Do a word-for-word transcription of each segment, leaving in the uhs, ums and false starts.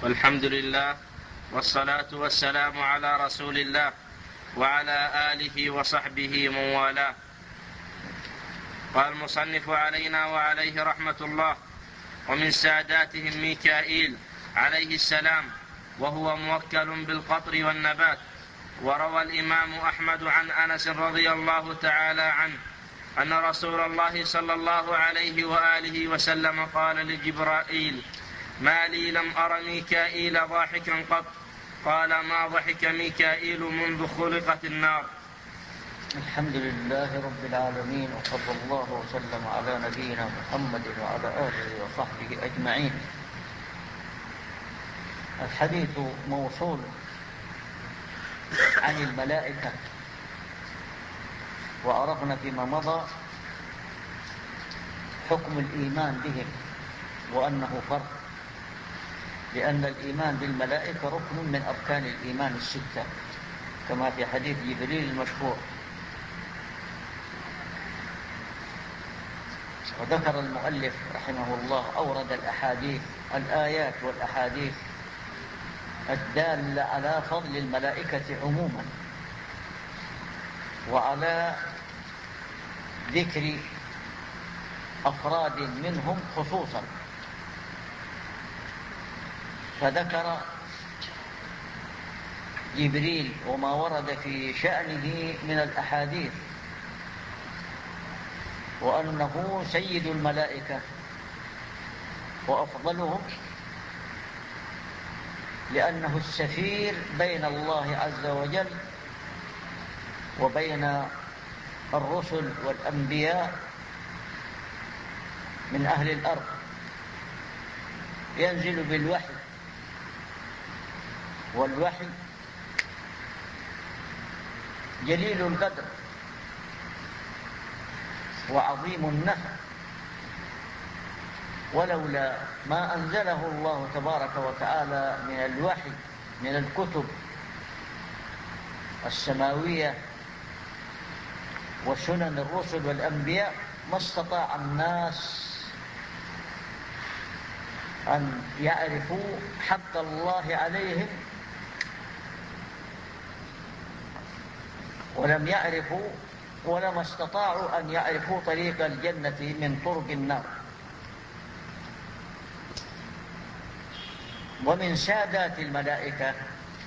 والحمد لله، والصلاة والسلام على رسول الله وعلى آله وصحبه من والاه. قال المصنف علينا وعليه رحمة الله: ومن ساداتهم ميكائيل عليه السلام، وهو موكل بالقطر والنبات. وروى الإمام أحمد عن أنس رضي الله تعالى عنه أن رسول الله صلى الله عليه وآله وسلم قال لجبرائيل: ما لي لم أر ميكائيل ضاحكا قط. قال: ما ضحك ميكائيل منذ خلقت النار. الحمد لله رب العالمين، وصلى الله وسلم على نبينا محمد وعلى آله وصحبه أجمعين. الحديث موصول عن الملائكة، وعرفنا فيما مضى حكم الإيمان بهم وأنه فرض، لأن الإيمان بالملائكة ركن من أركان الإيمان الستة، كما في حديث جبريل المشهور. وذكر المؤلف رحمه الله أورد الأحاديث الآيات والأحاديث الدالة على فضل الملائكة عموما، وعلى ذكر أفراد منهم خصوصا. فذكر جبريل وما ورد في شأنه من الأحاديث، وأنه سيد الملائكة وأفضلهم، لأنه السفير بين الله عز وجل وبين الرسل والأنبياء من أهل الأرض. ينزل بالوحي، والوحي جليل القدر وعظيم النفع، ولولا ما أنزله الله تبارك وتعالى من الوحي من الكتب السماوية وسنن الرسل والأنبياء ما استطاع الناس أن يعرفوا حق الله عليهم، ولم يعرفوا ولما استطاعوا أن يعرفوا طريق الجنة من طرق النار. ومن سادات الملائكة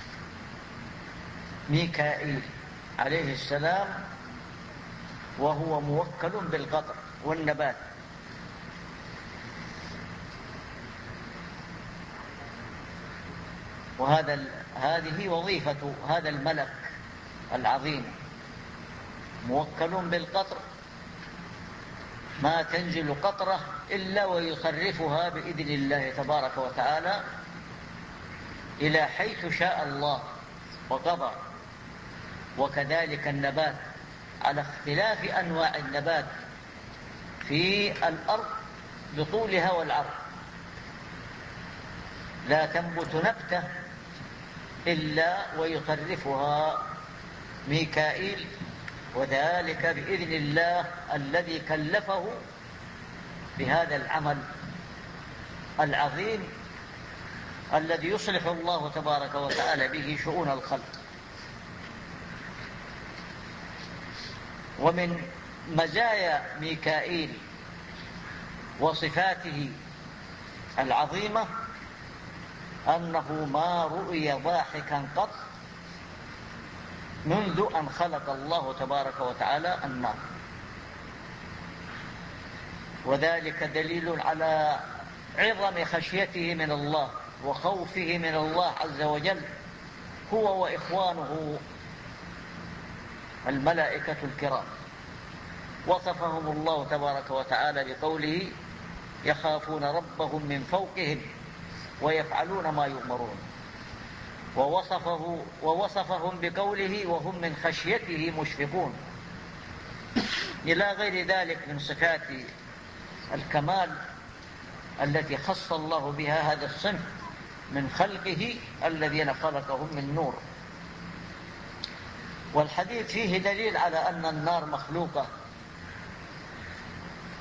ميكائيل عليه السلام، وهو موكل بالقطر والنبات. وهذا هذه وظيفة هذا الملك العظيم، موكل بالقطر، ما تنزل قطرة إلا ويصرفها بإذن الله تبارك وتعالى إلى حيث شاء الله وقضى. وكذلك النبات، على اختلاف أنواع النبات في الأرض بطولها والعرض، لا تنبت نبتة إلا ويصرفها ميكائيل، وذلك بإذن الله الذي كلفه بهذا العمل العظيم الذي يصلح الله تبارك وتعالى به شؤون الخلق. ومن مزايا ميكائيل وصفاته العظيمة أنه ما رؤي ضاحكا قط منذ أن خلق الله تبارك وتعالى النار، وذلك دليل على عظم خشيته من الله وخوفه من الله عز وجل، هو وإخوانه الملائكة الكرام. وصفهم الله تبارك وتعالى بقوله: يخافون ربهم من فوقهم ويفعلون ما يؤمرون. ووصفه ووصفهم بقوله: وهم من خشيته مشفقون، إلى غير ذلك من صفات الكمال التي خص الله بها هذا الصنف من خلقه الذين خلقهم من نور. والحديث فيه دليل على أن النار مخلوقة،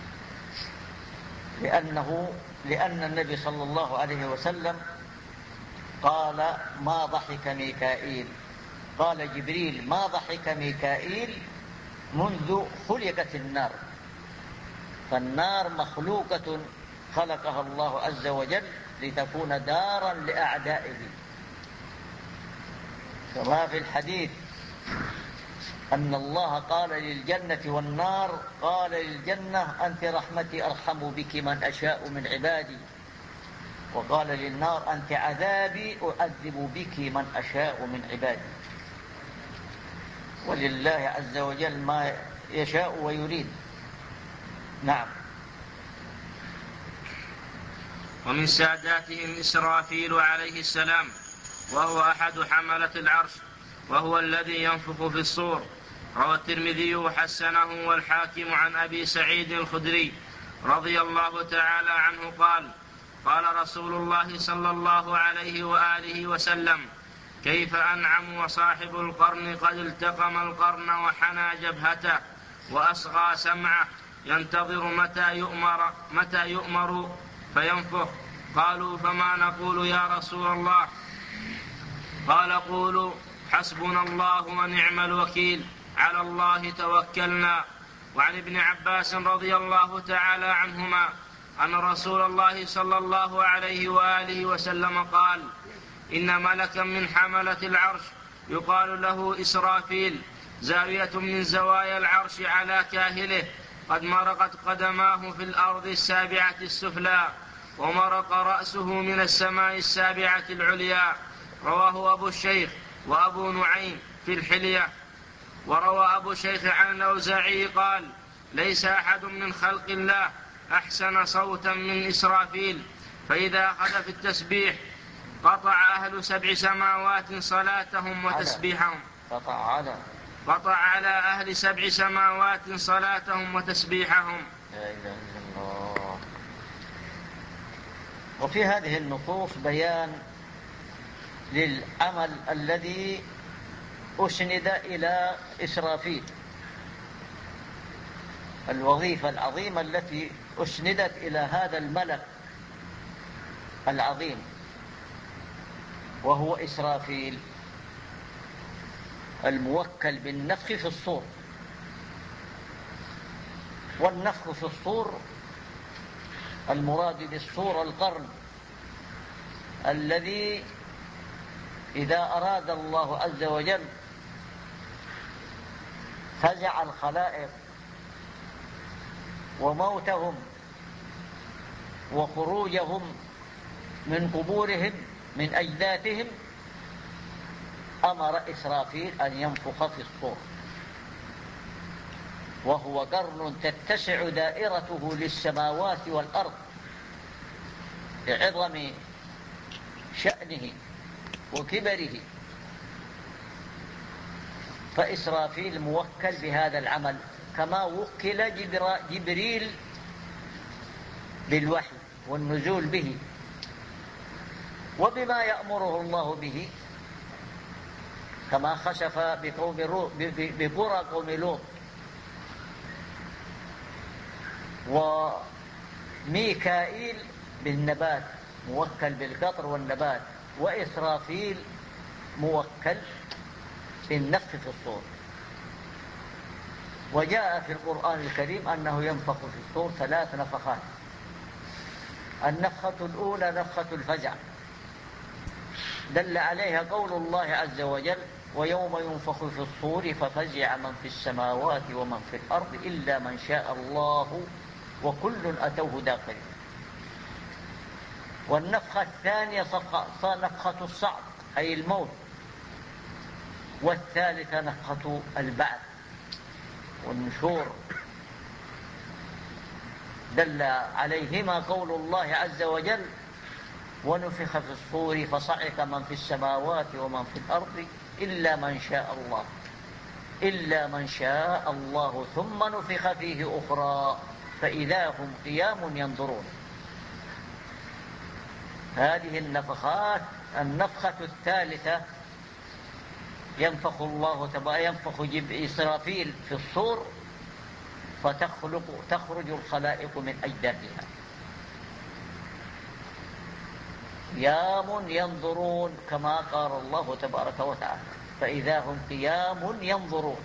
لأنه لأن النبي صلى الله عليه وسلم قال ما ضحك ميكائيل، قال جبريل ما ضحك ميكائيل منذ خلقت النار. فالنار مخلوقة خلقها الله عز وجل لتكون دارا لأعدائه، كما في الحديث أن الله قال للجنة والنار، قال للجنة أنت رحمتي أرحم بك من أشاء من عبادي، وقال للنار أنت عذابي أعذب بك من أشاء من عبادي. ولله عز وجل ما يشاء ويريد. نعم. ومن ساداتهم إسرافيل عليه السلام، وهو أحد حملة العرش، وهو الذي ينفخ في الصور. روى الترمذي وحسنه والحاكم عن أبي سعيد الخدري رضي الله تعالى عنه قال: قال رسول الله صلى الله عليه وآله وسلم: كيف أنعم وصاحب القرن قد التقم القرن وحنى جبهته وأصغى سمعه، ينتظر متى يؤمر, متى يؤمر فينفخ. قالوا: فما نقول يا رسول الله؟ قال: قولوا حسبنا الله ونعم الوكيل، على الله توكلنا. وعن ابن عباس رضي الله تعالى عنهما أن رسول الله صلى الله عليه وآله وسلم قال: إن ملكا من حملة العرش يقال له إسرافيل زاوية من زوايا العرش على كاهله، قد مرقت قدماه في الأرض السابعة السفلى، ومرق رأسه من السماء السابعة العليا. رواه أبو الشيخ وأبو نعيم في الحلية. وروى أبو الشيخ عن الأوزاعي قال: ليس أحد من خلق الله أحسن صوتا من إسرافيل، فإذا أخذ في التسبيح قطع أهل سبع سماوات صلاتهم وتسبيحهم قطع على قطع على أهل سبع سماوات صلاتهم وتسبيحهم. لا إله إلا الله. وفي هذه النصوص بيان للعمل الذي أسند إلى إسرافيل، الوظيفة العظيمة التي أسندت إلى هذا الملك العظيم، وهو إسرافيل الموكل بالنفخ في الصور. والنفخ في الصور المراد بالصور القرن الذي إذا أراد الله عز وجل فزع الخلائق وموتهم وخروجهم من قبورهم من أجداثهم، أمر إسرافيل أن ينفخ في الصور، وهو قرن تتسع دائرته للسماوات والأرض بعظم شأنه وكبره. فإسرافيل موكل بهذا العمل، كما وكل جبريل بالوحي والنزول به وبما يأمره الله به، كما خسف بقوم بقرى قوم لوط. وميكائيل بالنبات موكل بالقطر والنبات، وإسرافيل موكل بالنفخ في الصور. وجاء في القرآن الكريم أنه ينفخ في الصور ثلاث نفخات. النفخة الأولى نفخة الفزع، دل عليها قول الله عز وجل: ويوم ينفخ في الصور ففزع من في السماوات ومن في الأرض إلا من شاء الله وكل أتوه داخلين. والنفخة الثانية نفخة الصعق أي الموت. والثالثة نفخة البعث والنشور، دل عليهما قول الله عز وجل: ونفخ في الصور فصعق من في السماوات ومن في الأرض إلا من شاء الله إلا من شاء الله ثم نفخ فيه أخرى فإذا هم قيام ينظرون. هذه النفخات. النفخة الثالثة ينفخ الله تبارك ينفخ إسرافيل في الصور فتخلق تخرج الخلائق من أجداثها. قيام ينظرون كما قال الله تبارك وتعالى، فإذا هم قيام ينظرون.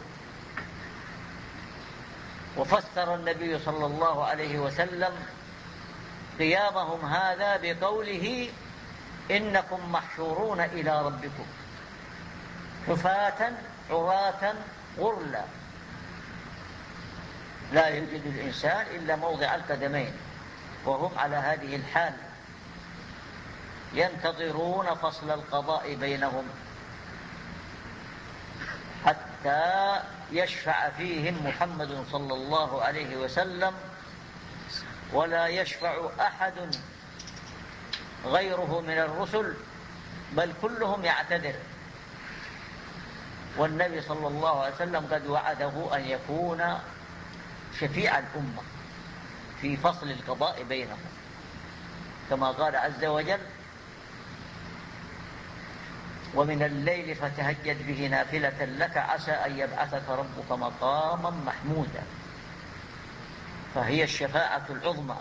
وفسر النبي صلى الله عليه وسلم قيامهم هذا بقوله إنكم محشورون إلى ربكم حفاة عراة غرلا، لا يجد الإنسان إلا موضع القدمين، وهم على هذه الحال ينتظرون فصل القضاء بينهم حتى يشفع فيهم محمد صلى الله عليه وسلم، ولا يشفع أحد غيره من الرسل، بل كلهم يعتذر. والنبي صلى الله عليه وسلم قد وعده أن يكون شفيع الأمة في فصل القضاء بينهم، كما قال عز وجل: ومن الليل فتهجد به نافلة لك عسى أن يبعثك ربك مقاما محمودا. فهي الشفاعة العظمى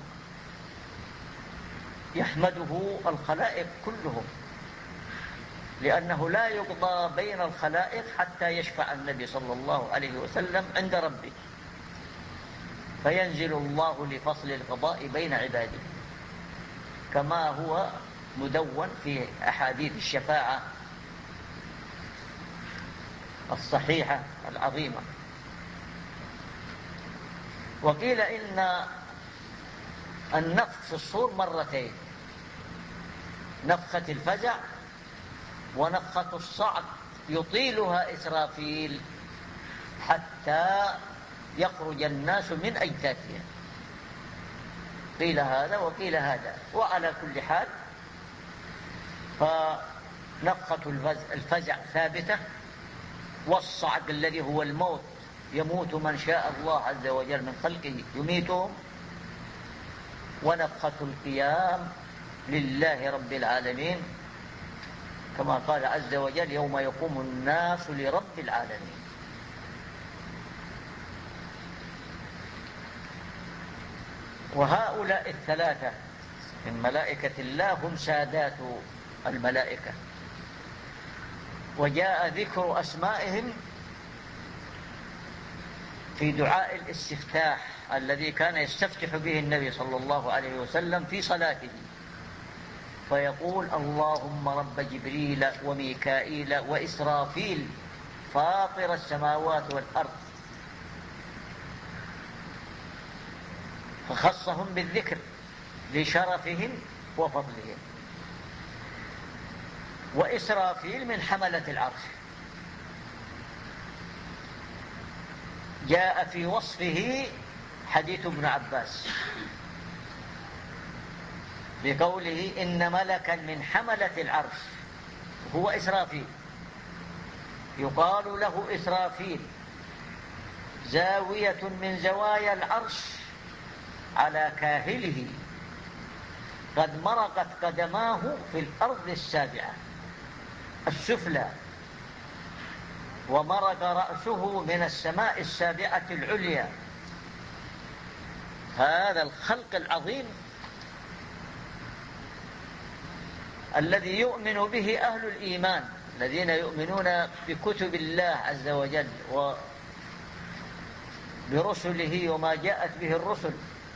يحمده الخلائق كلهم، لأنه لا يقضى بين الخلائق حتى يشفع النبي صلى الله عليه وسلم عند ربه، فينزل الله لفصل القضاء بين عباده، كما هو مدون في أحاديث الشفاعة الصحيحة العظيمة. وقيل إن النفخ في الصور مرتين: نفخة الفزع ونفخة الصعق، يطيلها إسرافيل حتى يخرج الناس من أجداثهم. قيل هذا وقيل هذا، وعلى كل حال فنفخة الفزع ثابتة، والصعق الذي هو الموت يموت من شاء الله عز وجل من خلقه يميتهم، ونفخة القيام لله رب العالمين، كما قال عز وجل: يوم يقوم الناس لرب العالمين. وهؤلاء الثلاثة من ملائكة الله هم سادات الملائكة، وجاء ذكر أسمائهم في دعاء الاستفتاح الذي كان يستفتح به النبي صلى الله عليه وسلم في صلاته، فيقول: اللهم رب جبريل وميكائيل وإسرافيل فاطر السماوات والأرض، فخصهم بالذكر لشرفهم وفضلهم. وإسرافيل من حملة العرش، جاء في وصفه حديث ابن عباس بقوله: إن ملكا من حملة العرش هو إسرافيل، يقال له إسرافيل، زاوية من زوايا العرش على كاهله، قد مرقت قدماه في الأرض السابعة السفلى، ومرق رأسه من السماء السابعة العليا. هذا الخلق العظيم الذي يؤمن به أهل الإيمان الذين يؤمنون بكتب الله عز وجل وبرسله وما جاءت به الرسل.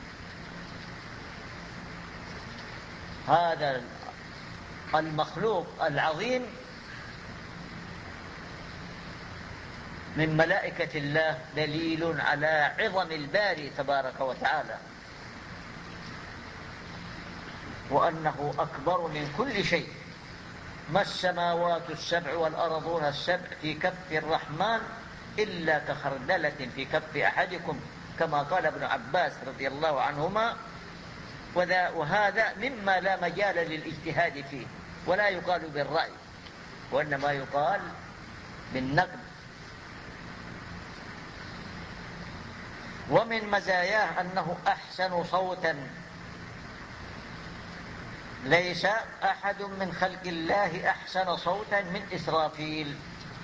هذا المخلوق العظيم من ملائكة الله دليل على عظم الباري تبارك وتعالى، وأنه أكبر من كل شيء. ما السماوات السبع والأرضون السبع في كف الرحمن إلا كخردلة في كف أحدكم، كما قال ابن عباس رضي الله عنهما. وهذا مما لا مجال للاجتهاد فيه، ولا يقال بالرأي، وإنما يقال بالنقد. ومن مزاياه أنه أحسن صوتا، ليس أحد من خلق الله أحسن صوتا من إسرافيل،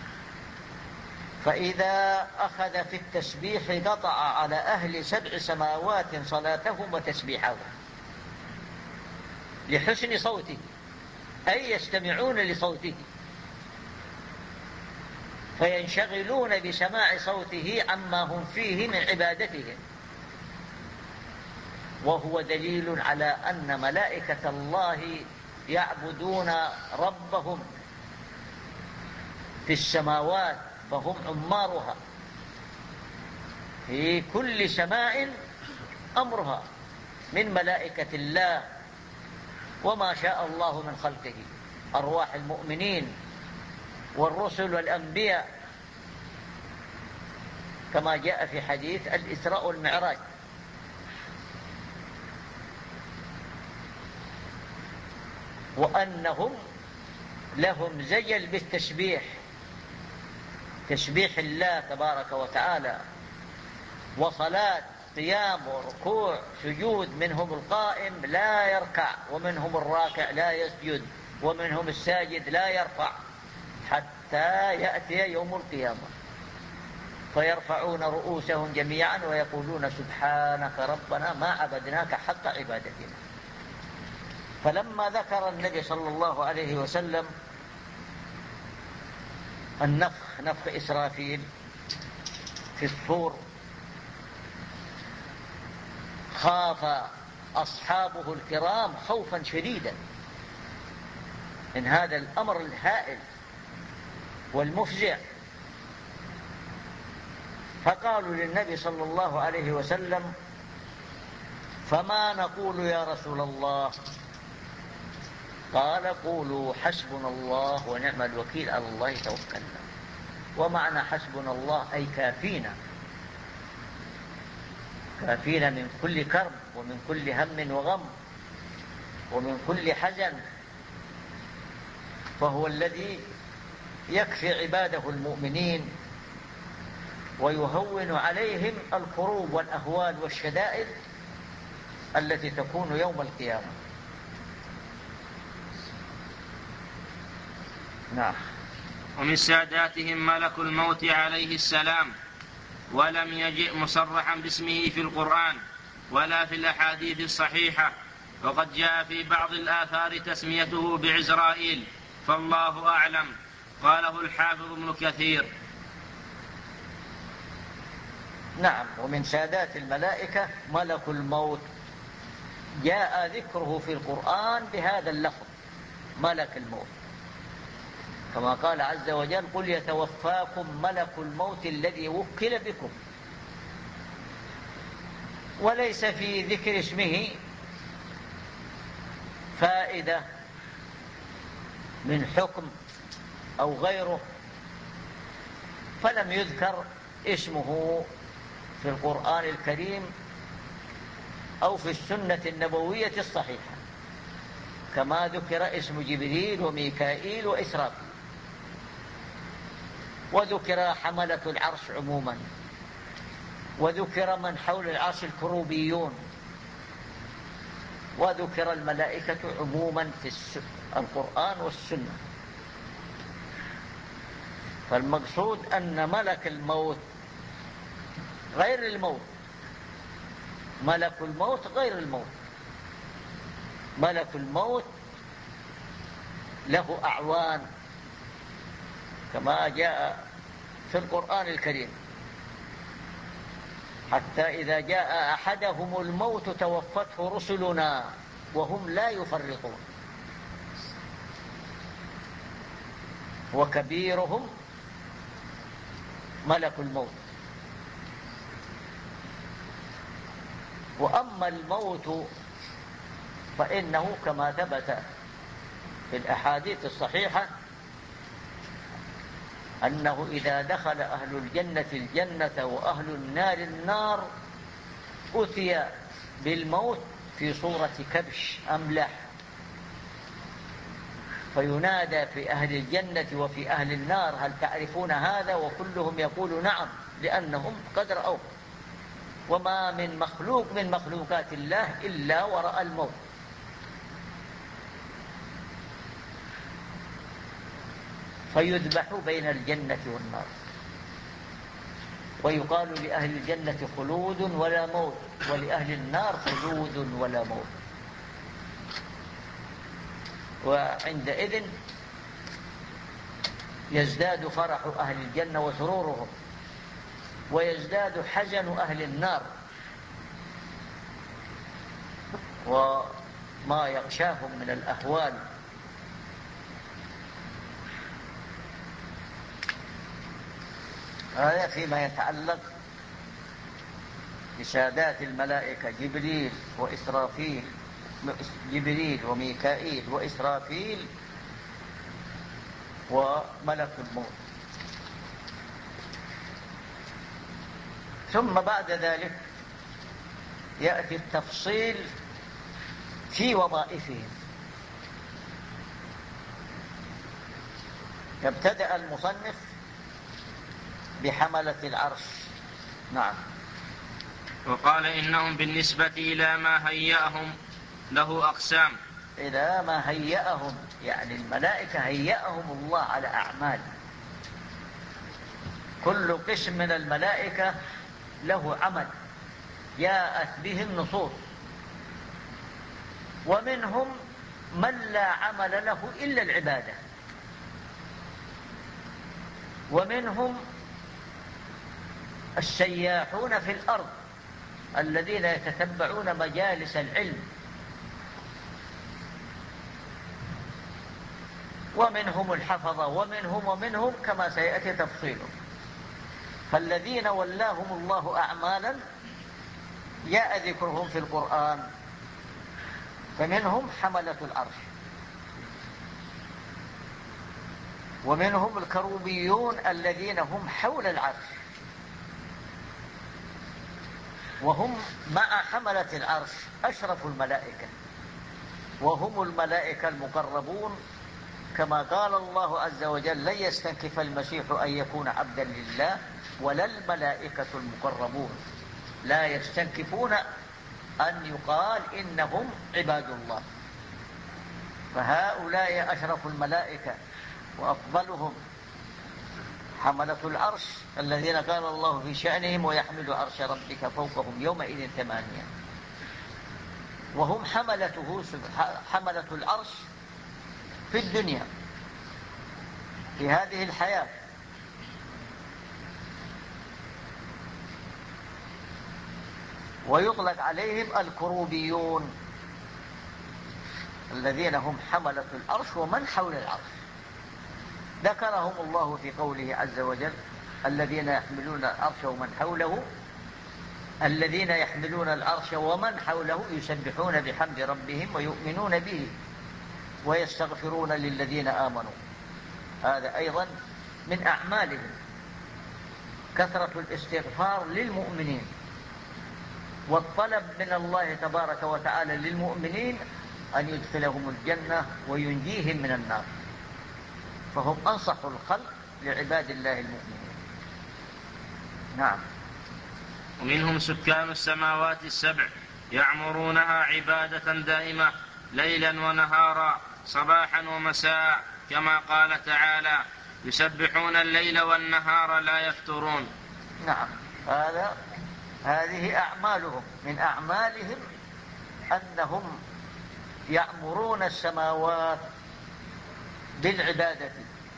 فإذا أخذ في التسبيح قطع على أهل سبع سماوات صلاتهم وتسبيحهم لحسن صوته، أي يستمعون لصوته فينشغلون بسماع صوته عما هم فيه من عبادتهم، وهو دليل على أن ملائكة الله يعبدون ربهم في السماوات، فهم عمارها في كل سماء أمرها من ملائكة الله وما شاء الله من خلقه، أرواح المؤمنين والرسل والأنبياء، كما جاء في حديث الإسراء والمعراج. وأنهم لهم زجل بالتسبيح، تسبيح الله تبارك وتعالى، وصلاة قيام وركوع سجود، منهم القائم لا يركع، ومنهم الراكع لا يسجد، ومنهم الساجد لا يرفع، حتى يأتي يوم القيامة فيرفعون رؤوسهم جميعا ويقولون سبحانك ربنا ما عبدناك حق عبادتنا. فلما ذكر النبي صلى الله عليه وسلم النفخ، نفخ إسرافيل في الصور، خاف أصحابه الكرام خوفا شديدا من هذا الأمر الهائل والمفزع، فقالوا للنبي صلى الله عليه وسلم فما نقول يا رسول الله؟ قال قولوا حسبنا الله ونعم الوكيل، على الله توكلنا. ومعنى حسبنا الله أي كافينا، كافينا من كل كرب ومن كل هم وغم ومن كل حزن، فهو الذي يكفي عباده المؤمنين ويهون عليهم الكروب والأهوال والشدائد التي تكون يوم القيامة. نعم. ومن ساداتهم ملك الموت عليه السلام، ولم يجئ مصرحا باسمه في القرآن ولا في الأحاديث الصحيحة، وقد جاء في بعض الآثار تسميته بعزرائيل، فالله أعلم. قاله الحافظ ابن كثير. نعم. ومن سادات الملائكة ملك الموت، جاء ذكره في القرآن بهذا اللفظ ملك الموت، كما قال عز وجل قل يتوفاكم ملك الموت الذي وكل بكم. وليس في ذكر اسمه فائدة من حكم أو غيره، فلم يذكر اسمه في القرآن الكريم أو في السنة النبوية الصحيحة، كما ذكر اسم جبريل وميكائيل وإسرافيل، وذكر حملة العرش عموما، وذكر من حول العرش الكروبيون، وذكر الملائكة عموما في القرآن والسنة. فالمقصود أن ملك الموت غير الموت، ملك الموت غير الموت. ملك الموت له أعوان كما جاء في القرآن الكريم، حتى إذا جاء أحدهم الموت توفته رسلنا وهم لا يفرطون، وكبيرهم ملك الموت. وأما الموت فإنه كما ثبت في الأحاديث الصحيحة أنه إذا دخل أهل الجنة الجنة وأهل النار النار أتي بالموت في صورة كبش أملح، فينادى في أهل الجنة وفي أهل النار هل تعرفون هذا؟ وكلهم يقول نعم، لأنهم قد رأوه. وما من مخلوق من مخلوقات الله إلا ورأى الموت. فيذبح بين الجنة والنار، ويقال لأهل الجنة خلود ولا موت، ولأهل النار خلود ولا موت. وعندئذ يزداد فرح أهل الجنة وسرورهم، ويزداد حزن أهل النار وما يغشاهم من الأهوال. هذا فيما يتعلق بسادات الملائكة جبريل وإسرافيل، جبريل وميكائيل وإسرافيل وملك الموت. ثم بعد ذلك يأتي التفصيل في وظائفهم. يبتدأ المصنف بحملة العرش. نعم. وقال إنهم بالنسبة إلى ما هيأهم له أقسام. إلى ما هيأهم يعني الملائكة هيأهم الله على أعمال. كل قسم من الملائكة له عمل جاءت به النصوص، ومنهم من لا عمل له إلا العبادة، ومنهم السياحون في الأرض الذين يتتبعون مجالس العلم، ومنهم الحفظة، ومنهم ومنهم كما سيأتي تفصيله. فالذين ولاهم الله أعمالا جاء ذكرهم في القرآن، فمنهم حملة العرش، ومنهم الكروبيون الذين هم حول العرش، وهم مع حملة العرش أشرف الملائكة، وهم الملائكة المقربون، كما قال الله عز وجل: لن يستنكف المسيح أن يكون عبدا لله ولا الملائكة المقربون. لا يستنكفون أن يقال إنهم عباد الله. فهؤلاء أشرف الملائكة وأفضلهم حملة العرش الذين قال الله في شأنهم: ويحمل عرش ربك فوقهم يومئذ ثمانية. وهم حملته حملة العرش في الدنيا في هذه الحياة، ويطلق عليهم الكروبيون الذين هم حملة العرش ومن حول العرش. ذكرهم الله في قوله عز وجل: الذين يحملون العرش ومن حوله، الذين يحملون العرش ومن حوله يسبحون بحمد ربهم ويؤمنون به ويستغفرون للذين آمنوا. هذا أيضا من أعمالهم كثرة الاستغفار للمؤمنين، والطلب من الله تبارك وتعالى للمؤمنين أن يدخلهم الجنة وينجيهم من النار. فهم أنصح الخلق لعباد الله المؤمنين. نعم. ومنهم سكان السماوات السبع يعمرونها عبادة دائمة ليلا ونهارا صباحا ومساء، كما قال تعالى: يسبحون الليل والنهار لا يفترون. نعم. هذا هذه أعمالهم. من أعمالهم أنهم يعمرون السماوات بالعبادة،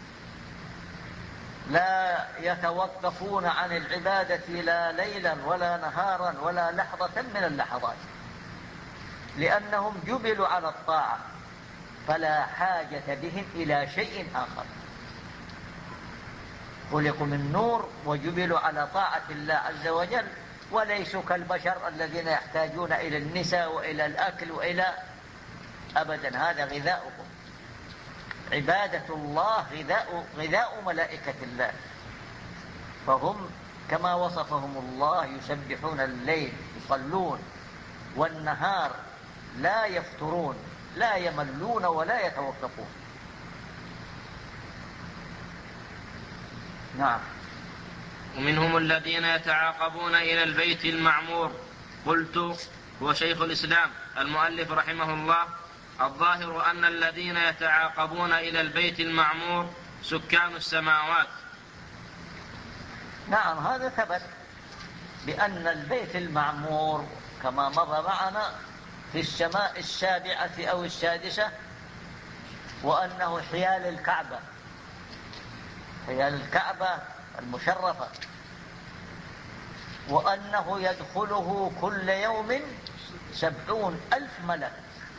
لا يتوقفون عن العبادة لا ليلا ولا نهارا ولا لحظة من اللحظات، لأنهم جبلوا على الطاعة فلا حاجة بهم إلى شيء آخر. خلقوا من نور وجبلوا على طاعة الله عز وجل، وليسوا كالبشر الذين يحتاجون إلى النساء وإلى الأكل وإلى أبدا. هذا غذاؤهم. عبادة الله غذاء, غذاء ملائكة الله. فهم كما وصفهم الله يسبحون الليل يصلون، والنهار لا يفترون، لا يملون ولا يتوقفون. نعم. ومنهم الذين يتعاقبون إلى البيت المعمور. قلت: هو شيخ الإسلام المؤلف رحمه الله: الظاهر أن الذين يتعاقبون إلى البيت المعمور سكان السماوات. نعم. هذا ثبت بأن البيت المعمور كما مضى معنا في السماء السابعة أو السادسة وأنه حيال الكعبة، حيال الكعبة المشرفة، وأنه يدخله كل يوم سبعون ألف ملك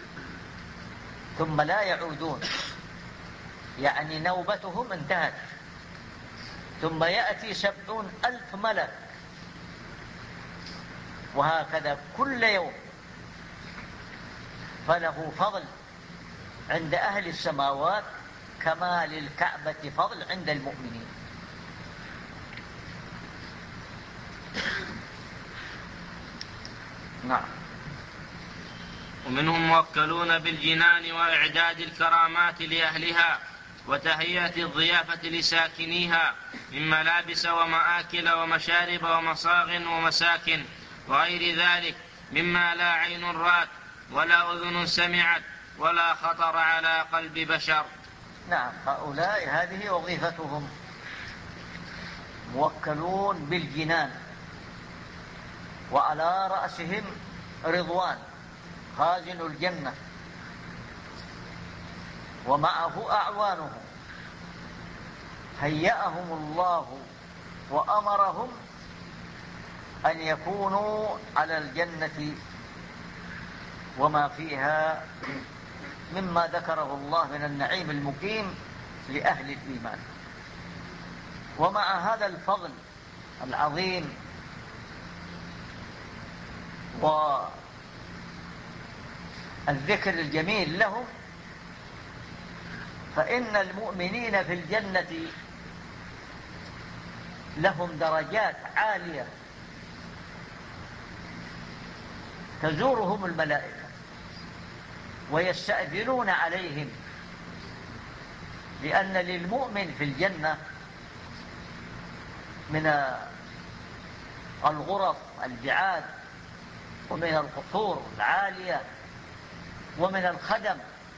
ثم لا يعودون، يعني نوبتهم انتهت، ثم يأتي سبعون ألف ملك، وهكذا كل يوم. فله فضل عند أهل السماوات كما للكعبة فضل عند المؤمنين. نعم. ومنهم موكلون بالجنان وإعداد الكرامات لأهلها وتهيئة الضيافة لساكنيها من ملابس ومآكل ومشارب ومصاغ ومساكن وغير ذلك مما لا عين رأت ولا أذن سمعت ولا خطر على قلب بشر. نعم، هؤلاء هذه وظيفتهم، موكلون بالجنان، وعلى رأسهم رضوان خازن الجنة، ومعه أعوانه، هيأهم الله وأمرهم أن يكونوا على الجنة وما فيها مما ذكره الله من النعيم المقيم لأهل الإيمان. ومع هذا الفضل العظيم والذكر الجميل لهم، فإن المؤمنين في الجنة لهم درجات عالية تزورهم الملائكة ويستأذنون عليهم، لأن للمؤمن في الجنة من الغرف البعاد ومن القصور العالية ومن الخدم،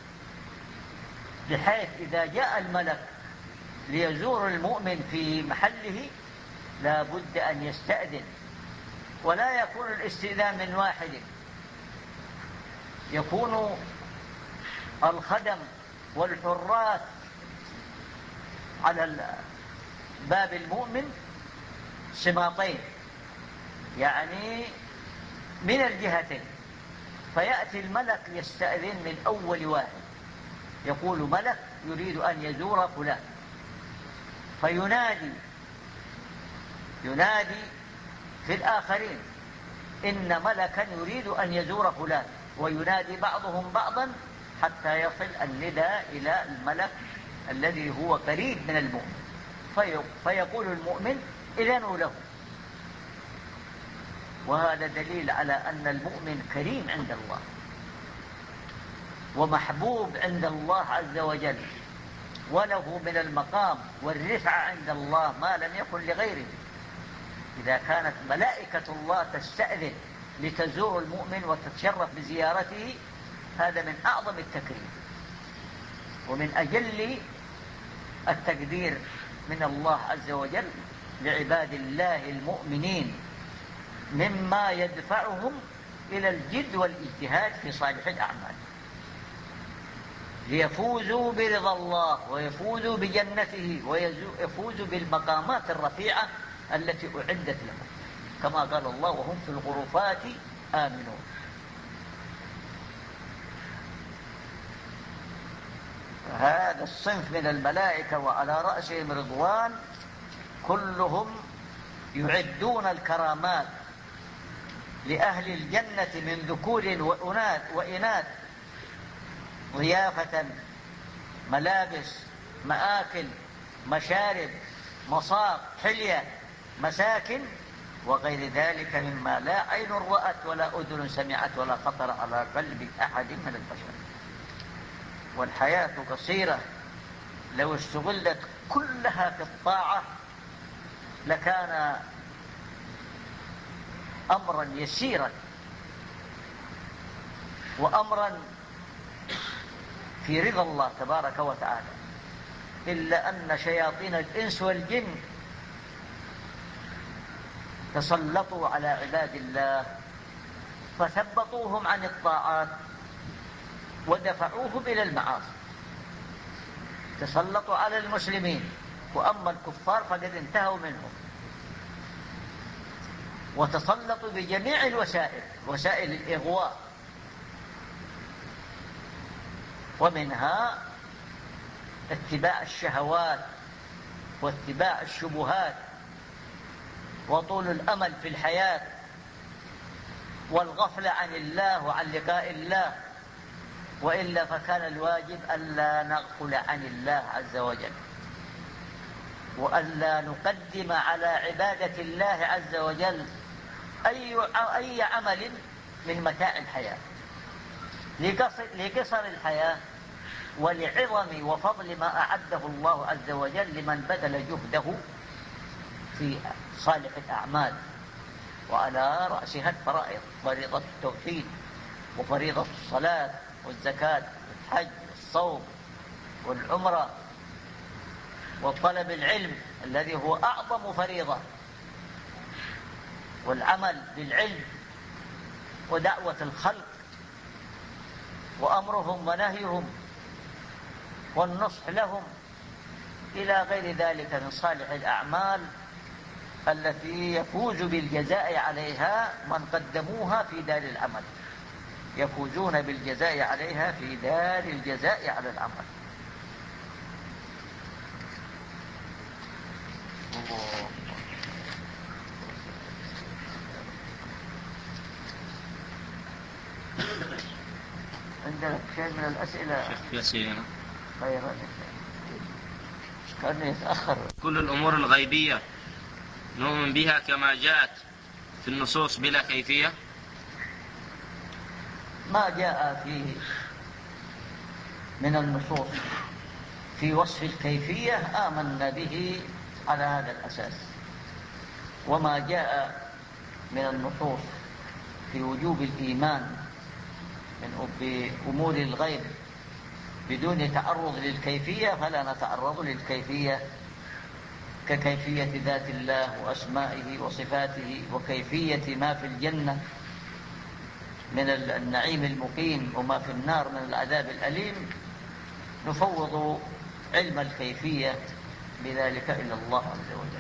بحيث إذا جاء الملك ليزور المؤمن في محله لا بد أن يستأذن، ولا يكون الاستئذان من واحد، يكون الخدم والحراس على باب المؤمن سماطين، يعني من الجهتين، فيأتي الملك يستأذن من أول واحد، يقول ملك يريد أن يزور فلان، فينادي ينادي في الآخرين إن ملكا يريد أن يزور فلان، وينادي بعضهم بعضا حتى يصل النداء إلى الملك الذي هو قريب من المؤمن، فيقول المؤمن إذنوا له. وهذا دليل على أن المؤمن كريم عند الله ومحبوب عند الله عز وجل، وله من المقام والرفعة عند الله ما لم يكن لغيره. إذا كانت ملائكة الله تستأذن لتزور المؤمن وتتشرف بزيارته، هذا من أعظم التكريم ومن أجل التقدير من الله عز وجل لعباد الله المؤمنين، مما يدفعهم إلى الجد والاجتهاد في صالح الأعمال ليفوزوا برضا الله ويفوزوا بجنته ويفوزوا بالمقامات الرفيعة التي أعدت لهم، كما قال الله وهم في الغرفات آمنون. هذا الصنف من الملائكة وعلى رأسهم رضوان كلهم يعدون الكرامات لأهل الجنة من ذكور وإناث، ضيافة، ملابس، مآكل، مشارب، مصاغ، حلية، مساكن، وغير ذلك مما لا عين رأت ولا أذن سمعت ولا خطر على قلب أحد من البشر. والحياة قصيرة، لو استغلت كلها في الطاعة لكان أمرا يسيرا وأمرا في رضا الله تبارك وتعالى، إلا أن شياطين الإنس والجن تسلطوا على عباد الله فثبطوهم عن الطاعات ودفعوهم إلى المعاصي، تسلطوا على المسلمين، وأما الكفار فقد انتهوا منهم، وتسلطوا بجميع الوسائل، وسائل الإغواء، ومنها اتباع الشهوات واتباع الشبهات وطول الأمل في الحياة والغفلة عن الله وعن لقاء الله. وإلا فكان الواجب ألا نغفل عن الله عز وجل، وألا نقدم على عبادة الله عز وجل أي أي عمل من متاع الحياة، لقصر الحياة ولعظم وفضل ما أعده الله عز وجل لمن بذل جهده في صالح الأعمال، وعلى رأسها الفرائض، فريضة التوحيد وفريضة الصلاة والزكاة والحج والصوم والعمرة وطلب العلم الذي هو أعظم فريضة، والعمل بالعلم ودعوة الخلق وأمرهم ونهيهم والنصح لهم إلى غير ذلك من صالح الأعمال التي يفوز بالجزاء عليها من قدموها في دار العمل، يفوزون بالجزاء عليها في دار الجزاء على العمل. عندنا شيء من الأسئلة؟ شيخ أسئلة خير، كأنه يتأخر. كل الأمور الغيبية نؤمن بها كما جاءت في النصوص بلا كيفية؟ ما جاء فيه من النصوص في وصف الكيفية آمنا به على هذا الأساس، وما جاء من النصوص في وجوب الإيمان من بأمور الغيب بدون تعرض للكيفية فلا نتعرض للكيفية، ككيفية ذات الله وأسمائه وصفاته، وكيفية ما في الجنة من النعيم المقيم وما في النار من العذاب الأليم، نفوض علم الكيفية بذلك إلى الله عز وجل.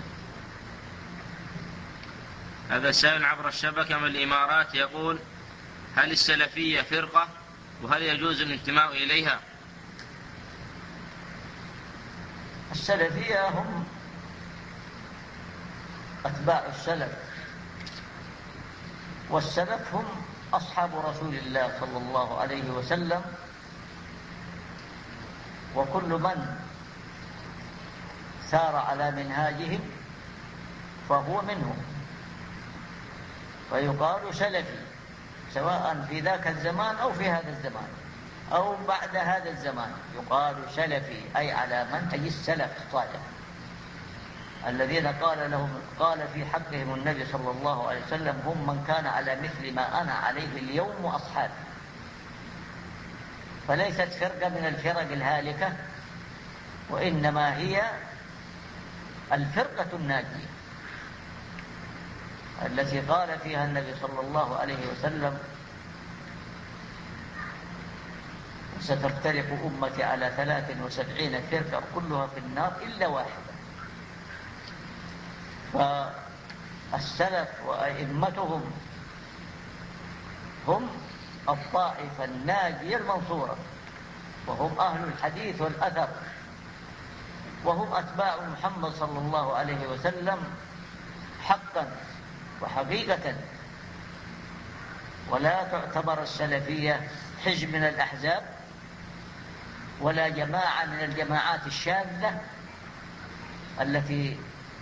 هذا سائل عبر الشبكة من الإمارات يقول: هل السلفية فرقة؟ وهل يجوز الانتماء إليها؟ السلفية هم أتباع السلف، والسلف هم أصحاب رسول الله صلى الله عليه وسلم، وكل من سار على منهاجهم فهو منهم، فيقال سلفي سواء في ذاك الزمان أو في هذا الزمان أو بعد هذا الزمان، يقال سلفي أي على منهج السلف الصالح الذين قال لهم قال في حقهم النبي صلى الله عليه وسلم: هم من كان على مثل ما أنا عليه اليوم وأصحابي. فليست فرقة من الفرق الهالكة، وإنما هي الفرقة الناجية التي قال فيها النبي صلى الله عليه وسلم: ستفترق أمتي على ثلاث وسبعين فرقة كلها في النار إلا واحدة. فالسلف وأئمتهم هم الطائفة الناجية المنصورة، وهم أهل الحديث والأثر، وهم أتباع محمد صلى الله عليه وسلم حقا وحقيقة. ولا تعتبر السلفية حزب من الأحزاب ولا جماعة من الجماعات الشاذة التي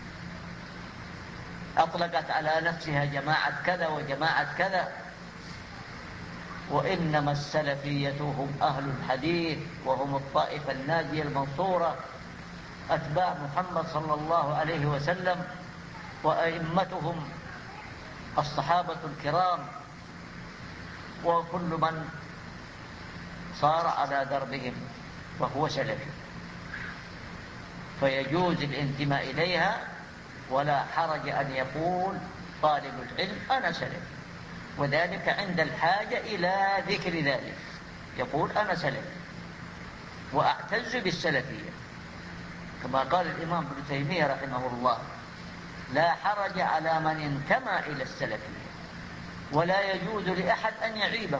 أطلقت على نفسها جماعة كذا وجماعة كذا، وإنما السلفية هم أهل الحديث، وهم الطائفة الناجية المنصورة، أتباع محمد صلى الله عليه وسلم، وأئمتهم الصحابة الكرام، وكل من صار على دربهم وهو سلفي، فيجوز الانتماء إليها، ولا حرج أن يقول طالب العلم أنا سلفي، وذلك عند الحاجة إلى ذكر ذلك، يقول أنا سلفي وأعتز بالسلفية. كما قال الإمام ابن تيمية رحمه الله: لا حرج على من انتمى إلى السلفية، ولا يجوز لأحد أن يعيبه،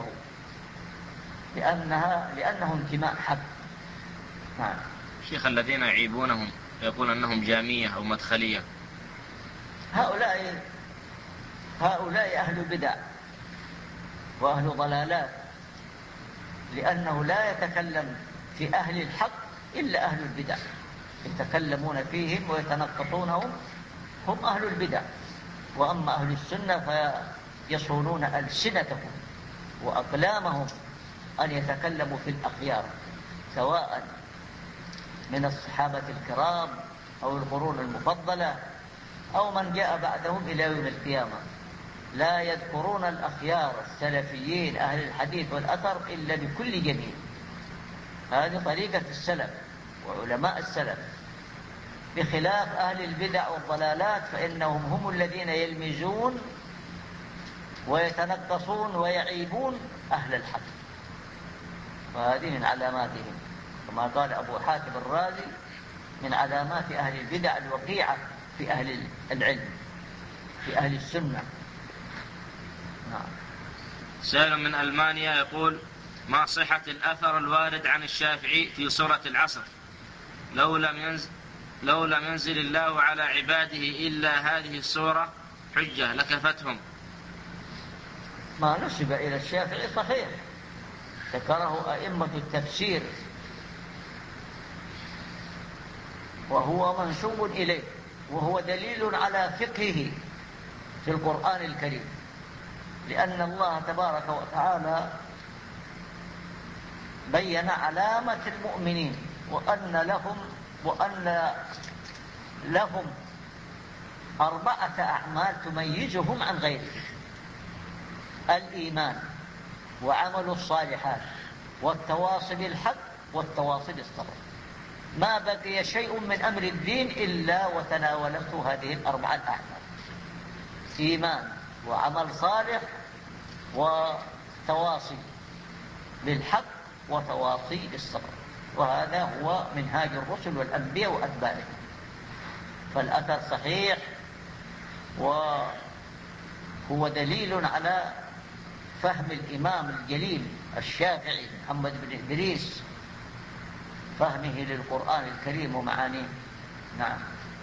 لأنها لأنه انتماء حق. نعم. شيخ، الذين يعيبونهم يقول أنهم جامية أو مدخلية، هؤلاء هؤلاء أهل بدع وأهل ضلالات، لأنه لا يتكلم في أهل الحق إلا أهل البدع، يتكلمون فيهم ويتنقطونهم، هم أهل البدع. وأما أهل السنة فيصونون ألسنتهم وأقلامهم أن يتكلموا في الأخيار، سواء من الصحابة الكرام أو القرون المفضلة أو من جاء بعدهم إلى يوم القيامة. لا يذكرون الأخيار السلفيين أهل الحديث والأثر إلا بكل جميل. هذه طريقة السلف وعلماء السلف، بخلاف أهل البدع والضلالات فإنهم هم الذين يلمزون ويتنقصون ويعيبون أهل الحق، وهذه من علاماتهم، كما قال أبو حاتم الرازي: من علامات أهل البدع الوقيعة في أهل العلم، في أهل السنة. نعم. سائل من ألمانيا يقول: ما صحة الأثر الوارد عن الشافعي في سورة العصر: لو لم ينزل, لو لم ينزل الله على عباده إلا هذه السورة حجة لكفتهم؟ ما نسب إلى الشافعي صحيح، ذكره أئمة التفسير وهو منسوب إليه، وهو دليل على فقهه في القرآن الكريم، لأن الله تبارك وتعالى بين علامة المؤمنين وأن لهم وأن لهم أربعة أعمال تميزهم عن غيرهم: الإيمان وعمل الصالحات والتواصي بالحق والتواصي بالصبر. ما بقي شيء من أمر الدين إلا وتناولته هذه الأربعة الأعمال: إيمان وعمل صالح وتواصي بالحق وتواصي بالصبر. وهذا هو منهاج الرسل والأنبياء وأتباعهم. فالأثر صحيح وهو دليل على فهم الإمام الجليل الشافعي محمد بن إدريس، فهمه للقرآن الكريم ومعانيه. نعم.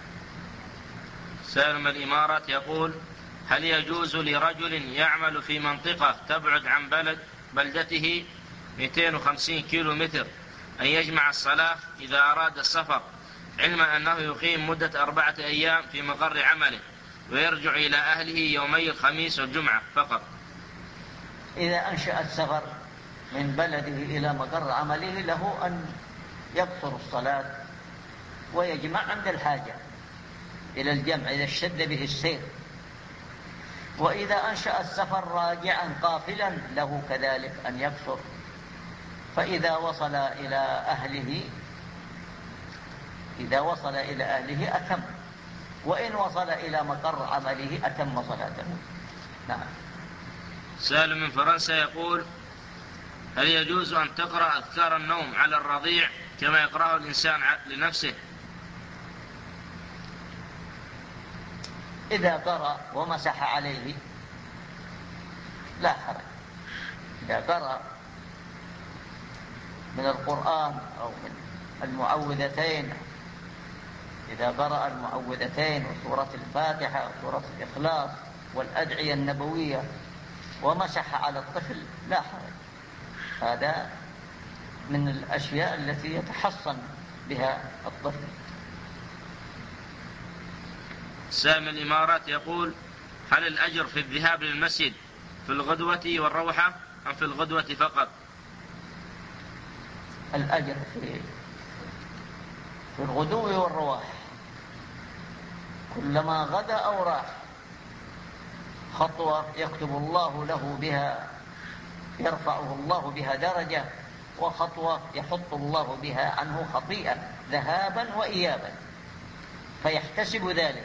سائل من الإمارات يقول: هل يجوز لرجل يعمل في منطقة تبعد عن بلد بلدته مئتين وخمسين كيلو متر أن يجمع الصلاة إذا أراد السفر، علما أنه يقيم مدة أربعة أيام في مقر عمله ويرجع إلى أهله يومي الخميس والجمعة فقط؟ إذا أنشأ السفر من بلده إلى مقر عمله له أن يقصر الصلاة ويجمع عند الحاجة إلى الجمع إذا اشتد به السير. وإذا أنشأ السفر راجعا قافلا له كذلك أن يقصر، فإذا وصل إلى أهله إذا وصل إلى أهله أتم، وإن وصل إلى مقر عمله أتم صلاته. نعم. سائل من فرنسا يقول: هل يجوز أن تقرأ أذكار النوم على الرضيع كما يقرأه الإنسان لنفسه؟ إذا قرأ ومسح عليه لا حرج. إذا قرأ من القرآن أو من المعوذتين، إذا قرأ المعوذتين وسورة الفاتحة وسورة الإخلاص والأدعية النبوية ومسح على الطفل لا حرج. هذا من الأشياء التي يتحصن بها الطفل. سامي الإمارات يقول: هل الأجر في الذهاب للمسجد في الغدوة والروحة أم في الغدوة فقط؟ الأجر في في الغدو والرواح، كلما غدا أو راح خطوة يكتب الله له بها، يرفعه الله بها درجة، وخطوة يحط الله بها عنه خطيئة ذهابا وإيابا، فيحتسب ذلك.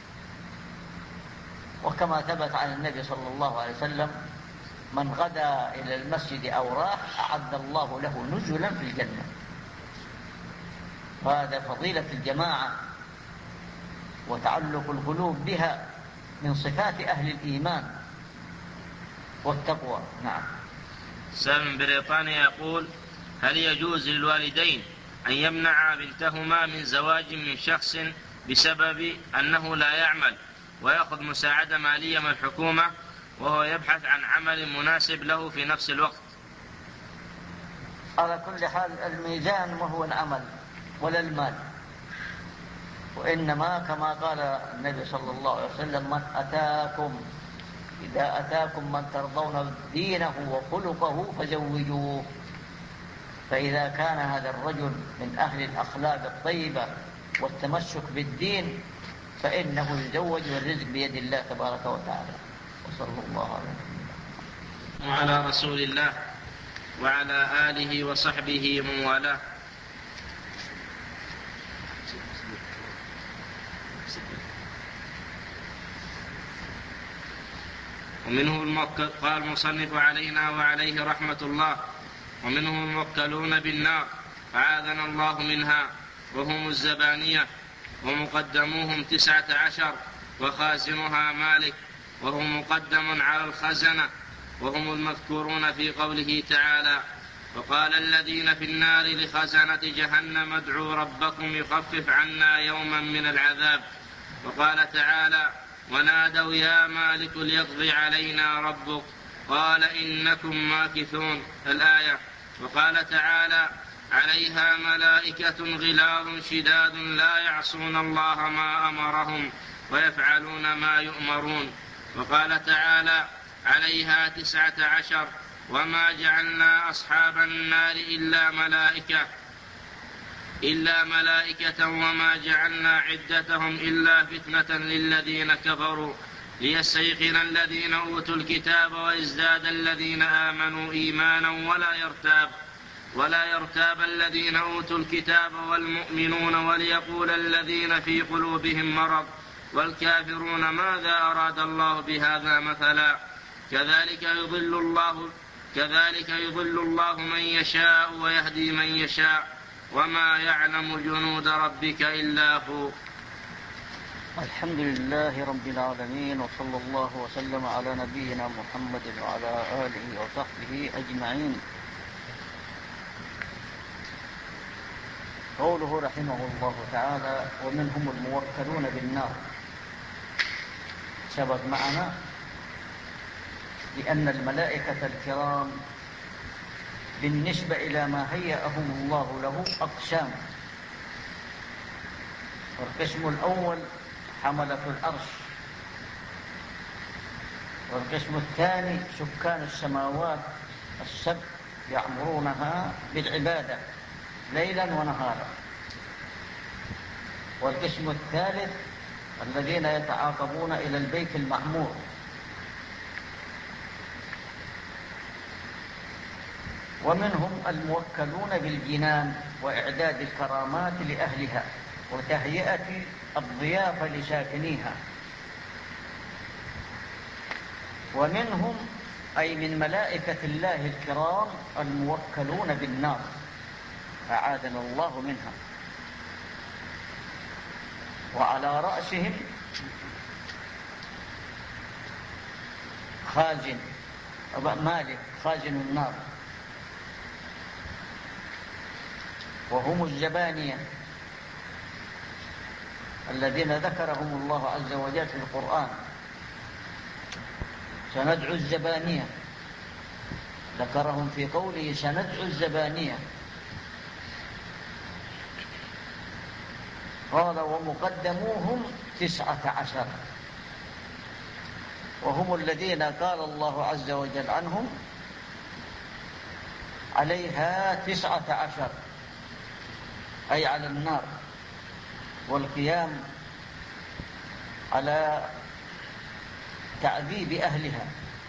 وكما ثبت عن النبي صلى الله عليه وسلم: من غدا إلى المسجد أو راح أعد الله له نزلا في الجنة. وهذا فضيلة الجماعة وتعلق القلوب بها من صفات أهل الإيمان والتقوى. نعم. سالم بريطانيا يقول: هل يجوز للوالدين أن يمنعا بنتهما من زواج من شخص بسبب أنه لا يعمل ويأخذ مساعدة مالية من الحكومة وهو يبحث عن عمل مناسب له في نفس الوقت؟ على كل حال الميزان وهو العمل ولا المال، وإنما كما قال النبي صلى الله عليه وسلم: من أتاكم إذا أتاكم من ترضون دينه وخلقه فزوجوه. فإذا كان هذا الرجل من أهل الأخلاق الطيبة والتمسك بالدين فإنه يزوج، والرزق بيد الله تبارك وتعالى. وصلى الله على نبينا وعلى رسول الله وعلى آله وصحبه من والاه. ومنه الموكل، قال المصنف علينا وعليه رحمة الله: ومنهم الموكلون بالنار أعاذنا الله منها، وهم الزبانية، ومقدموهم تسعة عشر، وخازنها مالك، وهم مقدم على الخزنة، وهم المذكورون في قوله تعالى: وقال الذين في النار لخزنة جهنم ادعوا ربكم يخفف عنا يوما من العذاب. وقال تعالى: ونادوا يا مالك ليقضي علينا ربك قال إنكم ماكثون، الآية. وقال تعالى: عليها ملائكة غلاظ شداد لا يعصون الله ما أمرهم ويفعلون ما يؤمرون. وقال تعالى: عليها تسعة عشر، وما جعلنا أصحاب النار إلا ملائكة إلا ملائكة وما جعلنا عدتهم إلا فتنة للذين كفروا ليستيقن الذين أوتوا الكتاب ويزداد الذين آمنوا إيمانا ولا يرتاب ولا يرتاب الذين أوتوا الكتاب والمؤمنون وليقول الذين في قلوبهم مرض والكافرون ماذا أراد الله بهذا مثلا كذلك يضل الله كذلك يضل الله من يشاء ويهدي من يشاء وما يعلم جنود ربك إلا هو. الحمد لله رب العالمين، وصلى الله وسلم على نبينا محمد وعلى آله وصحبه أجمعين. قوله رحمه الله تعالى: ومنهم الموكلون بالنار، سبق معنا لأن الملائكة الكرام بالنسبة إلى ما هيأهم الله له أقسام. والقسم الأول حملة العرش، والقسم الثاني سكان السماوات السبع يعمرونها بالعبادة ليلا ونهارا، والقسم الثالث الذين يتعاقبون إلى البيت المعمور، ومنهم الموكلون بالجنان وإعداد الكرامات لأهلها وتهيئة الضيافة لساكنيها، ومنهم أي من ملائكة الله الكرام الموكلون بالنار أعاذنا الله منها، وعلى رأسهم خازن مالك خازن النار، وهم الزبانية الذين ذكرهم الله عز وجل في القرآن: سندعو الزبانية، ذكرهم في قوله سندعو الزبانية. قال: ومقدموهم تسعة عشر، وهم الذين قال الله عز وجل عنهم: عليها تسعة عشر، أي على النار، والقيام على تعذيب أهلها.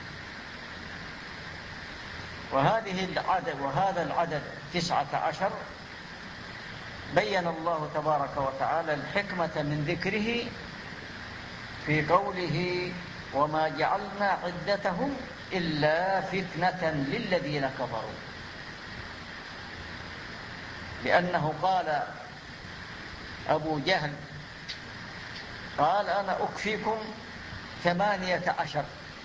وهذه العدد وهذا العدد تسعة عشر بين الله تبارك وتعالى الحكمة من ذكره في قوله: وما جعلنا عدتهم إلا فتنة للذين كفروا، لأنه قال أبو جهل قال أنا أكفيكم ثمانية عشر،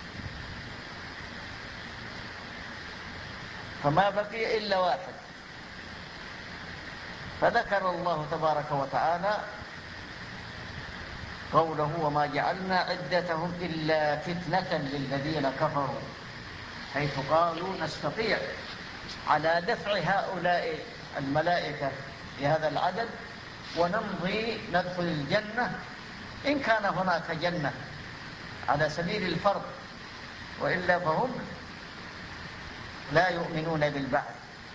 فما بقي إلا واحد، فذكر الله تبارك وتعالى قوله وما جعلنا عدتهم إلا فتنة للذين كفروا، حيث قالوا نستطيع على دفع هؤلاء الملائكة بهذا العدد ونمضي ندخل الجنة إن كان هناك جنة على سبيل الفرض، وإلا فهم لا يؤمنون بالبعث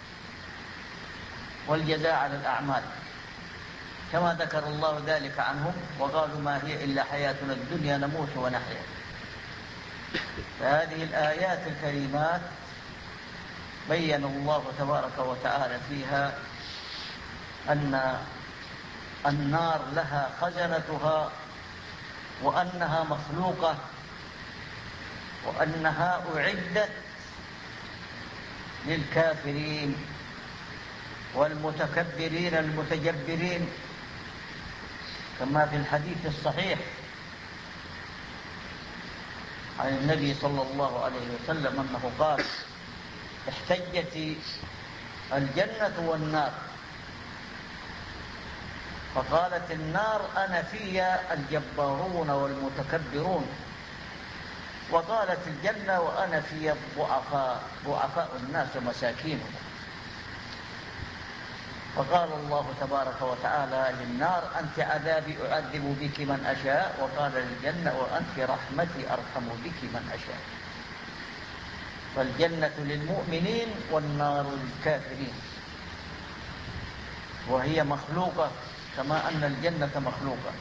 والجزاء على الأعمال، كما ذكر الله ذلك عنهم وقالوا ما هي إلا حياتنا الدنيا نموت ونحيا. فهذه الآيات الكريمات بين الله تبارك وتعالى فيها أن النار لها خزنتها، وأنها مخلوقة، وأنها أعدت للكافرين والمتكبرين المتجبرين، كما في الحديث الصحيح عن النبي صلى الله عليه وسلم أنه قال احتجت الجنة والنار، فقالت النار أنا في الجبارون والمتكبرون، وقالت الجنة وأنا في الضعفاء ضعفاء الناس ومساكينهم. فقال الله تبارك وتعالى للنار أنت عذابي أعذب بك من أشاء، وقال للجنة وأنت رحمتي أرحم بك من أشاء. فالجنة للمؤمنين والنار للكافرين، وهي مخلوقة كما أن الجنة مخلوقة.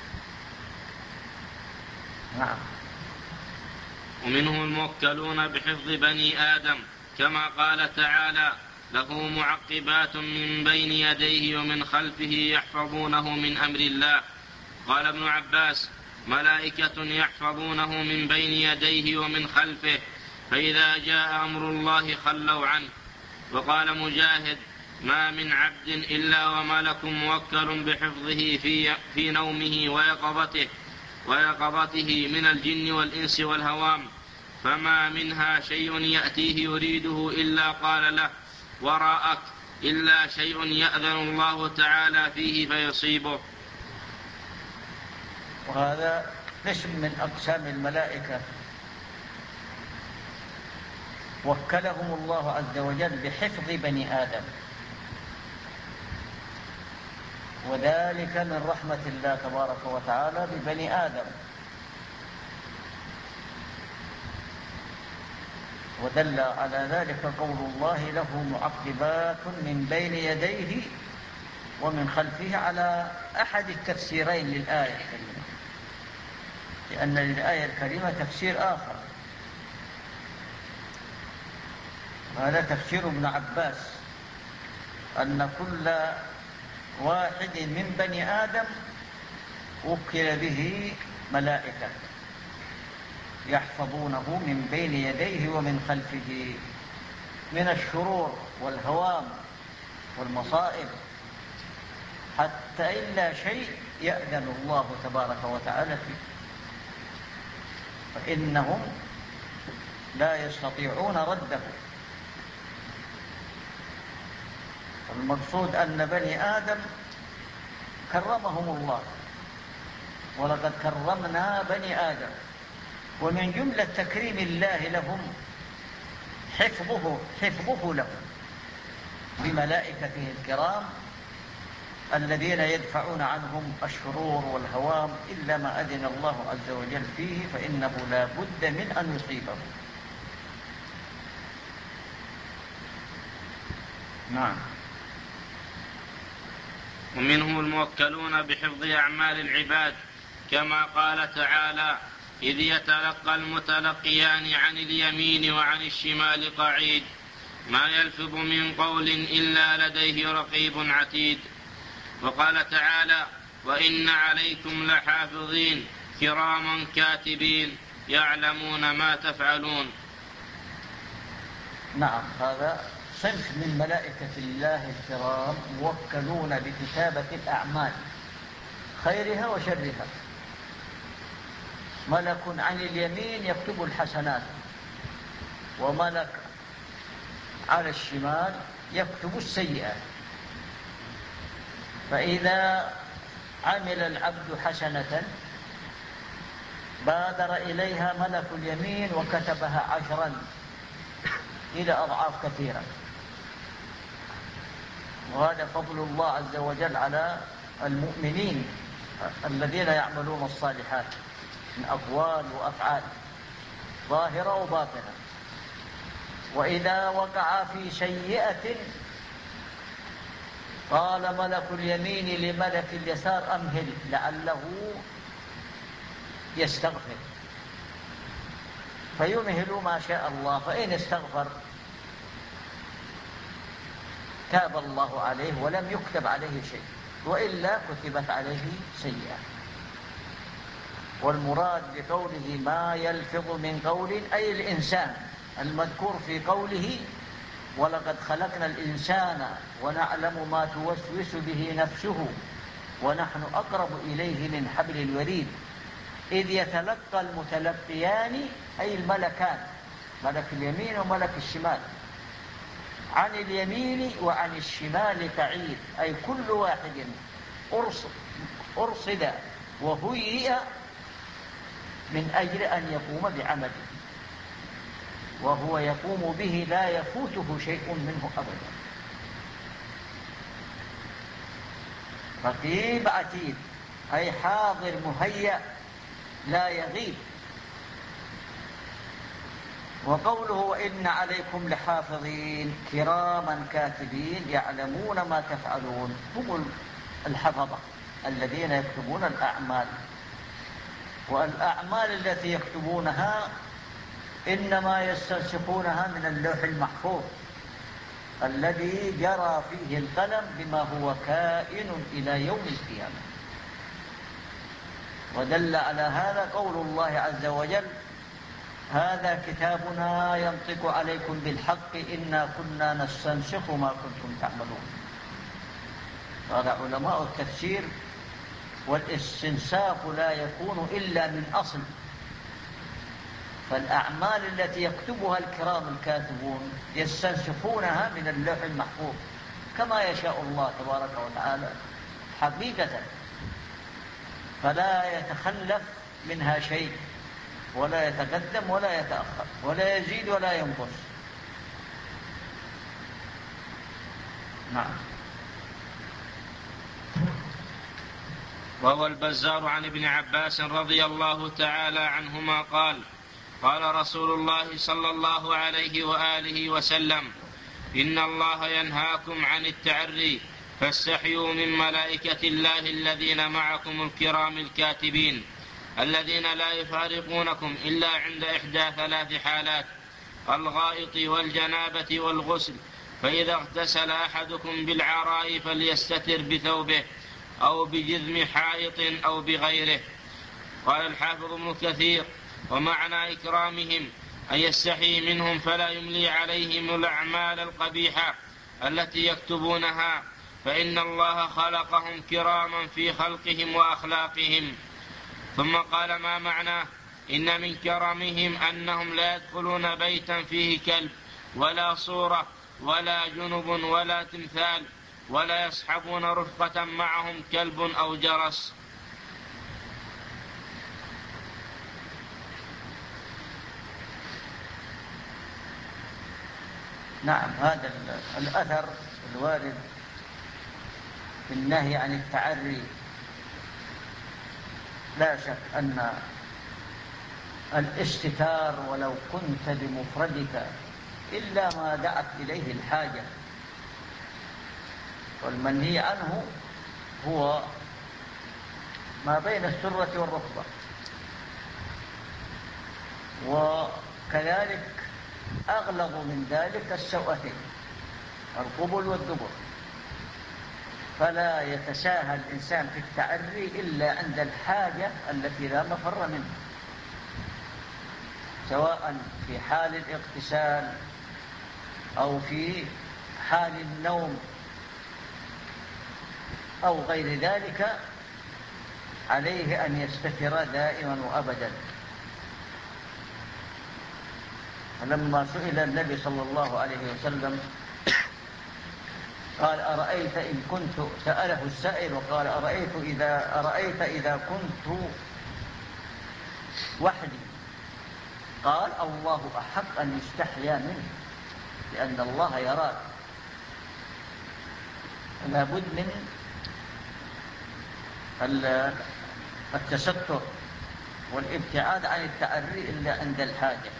نعم. ومنهم الموكلون بحفظ بني آدم، كما قال تعالى له معقبات من بين يديه ومن خلفه يحفظونه من أمر الله. قال ابن عباس ملائكة يحفظونه من بين يديه ومن خلفه، فإذا جاء أمر الله خلوا عنه. وقال مجاهد ما من عبد إلا وملك موكل بحفظه في, في نومه ويقظته, ويقظته من الجن والإنس والهوام، فما منها شيء يأتيه يريده إلا قال له وراءك، إلا شيء يأذن الله تعالى فيه فيصيبه. وهذا قسم من أقسام الملائكة وكلهم الله عز وجل بحفظ بني آدم، وذلك من رحمة الله تبارك وتعالى ببني آدم. ودل على ذلك قول الله له معقبات من بين يديه ومن خلفه على أحد التفسيرين للآية الكريمة، لأن للآية الكريمة تفسير آخر، هذا تفسير ابن عباس أن كل واحد من بني آدم وكل به ملائكة يحفظونه من بين يديه ومن خلفه من الشرور والهوام والمصائب، حتى إلا شيء يأذن الله تبارك وتعالى فيه، فإنهم لا يستطيعون رده. المقصود أن بني آدم كرمهم الله، ولقد كرمنا بني آدم، ومن جملة تكريم الله لهم حفظه, حفظه لهم بملائكته الكرام الذين يدفعون عنهم الشرور والهوام إلا ما أذن الله عز وجل فيه، فإنه لا بد من أن يصيبه. نعم. ومنهم الموكلون بحفظ أعمال العباد، كما قال تعالى إذ يتلقى المتلقيان عن اليمين وعن الشمال قعيد ما يلفظ من قول إلا لديه رقيب عتيد. وقال تعالى وإن عليكم لحافظين كراما كاتبين يعلمون ما تفعلون. نعم، هذا صنف من ملائكة الله الكرام موكلون بكتابة الأعمال خيرها وشرها. ملك عن اليمين يكتب الحسنات، وملك على الشمال يكتب السيئات. فإذا عمل العبد حسنة بادر إليها ملك اليمين وكتبها عشرا إلى أضعاف كثيرة. وهذا فضل الله عز وجل على المؤمنين الذين يعملون الصالحات من أقوال وأفعال ظاهرة وباطنة. وإذا وقع في سيئة قال ملك اليمين لملك اليسار أمهل لعله يستغفر، فيمهل ما شاء الله، فإن استغفر تاب الله عليه ولم يكتب عليه شيء، وإلا كتبت عليه سيئة. والمراد بقوله ما يلفظ من قول أي الإنسان المذكور في قوله ولقد خلقنا الإنسان ونعلم ما توسوس به نفسه ونحن أقرب إليه من حبل الوريد إذ يتلقى المتلقيان أي الملكان، ملك اليمين وملك الشمال، عن اليمين وعن الشمال قعيد، أي كل واحد أرصد وهيئ من أجل أن يقوم بعمله، وهو يقوم به لا يفوته شيء منه أبدا. رقيب عتيد أي حاضر مهيأ لا يغيب. وقوله وإن عليكم لحافظين كراما كاتبين يعلمون ما تفعلون، هم الحفظة الذين يكتبون الأعمال. والأعمال التي يكتبونها إنما يستنسخونها من اللوح المحفوظ الذي جرى فيه القلم بما هو كائن إلى يوم القيامة. ودل على هذا قول الله عز وجل هذا كتابنا ينطق عليكم بالحق إنا كنا نستنسخ ما كنتم تعملون. قال علماء التفسير والاستنساخ لا يكون إلا من أصل، فالأعمال التي يكتبها الكرام الكاتبون يستنسخونها من اللوح المحفوظ كما يشاء الله تبارك وتعالى حقيقة، فلا يتخلف منها شيء ولا يتقدم ولا يتأخر ولا يزيد ولا ينقص. نعم. وهو البزار عن ابن عباس رضي الله تعالى عنهما قال قال رسول الله صلى الله عليه وآله وسلم إن الله ينهاكم عن التعري فاستحيوا من ملائكة الله الذين معكم الكرام الكاتبين الذين لا يفارقونكم إلا عند إحدى ثلاث حالات: الغائط والجنابة والغسل، فإذا اغتسل أحدكم بالعراء فليستتر بثوبه أو بجذم حائط أو بغيره. قال الحافظ ابن كثير ومعنى إكرامهم أن يستحي منهم فلا يملي عليهم الأعمال القبيحة التي يكتبونها، فإن الله خلقهم كراما في خلقهم وأخلاقهم. ثم قال ما معناه إن من كرمهم أنهم لا يدخلون بيتا فيه كلب ولا صورة ولا جنب ولا تمثال ولا يصحبون رفقة معهم كلب أو جرس. نعم. هذا الأثر الوارد في النهي عن التعري لا شك أن الاستتار ولو كنت بمفردك إلا ما دعت إليه الحاجة، والمنهي عنه هو ما بين السرة والركبة، وكذلك أغلظ من ذلك السوأتين القبل والدبر، فلا يتساهل الإنسان في التعري إلا عند الحاجة التي لا مفر منها، سواء في حال الاغتسال أو في حال النوم أو غير ذلك، عليه أن يستتر دائما وأبدا. فلما سئل النبي صلى الله عليه وسلم قال أرأيت إن كنت سأله السائل وقال أرأيت إذا, أرأيت إذا كنت وحدي؟ قال الله أحق أن يستحيا منه لأن الله يراك. لا بد من التستر والابتعاد عن التعري إلا عند الحاجة.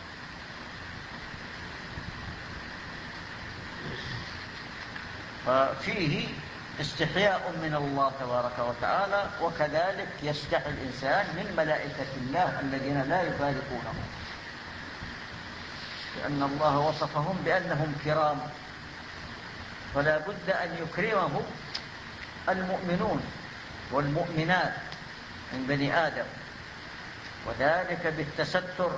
ففيه استحياء من الله تبارك وتعالى، وكذلك يستحي الإنسان من ملائكة الله الذين لا يفارقونه، لأن الله وصفهم بأنهم كرام، فلا بد أن يكرمهم المؤمنون والمؤمنات من بني آدم، وذلك بالتستر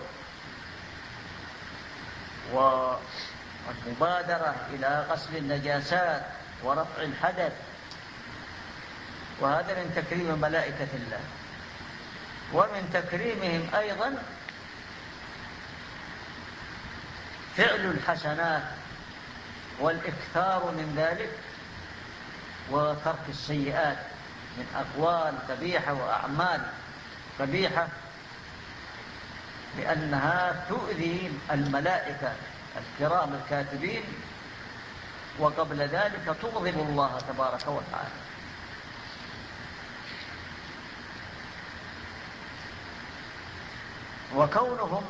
والمبادرة إلى غسل النجاسات ورفع الحدث، وهذا من تكريم ملائكة الله. ومن تكريمهم أيضا فعل الحسنات والإكثار من ذلك وترك السيئات من أقوال قبيحة وأعمال قبيحة، لأنها تؤذي الملائكة الكرام الكاتبين، وقبل ذلك تغضب الله تبارك وتعالى. وكونهم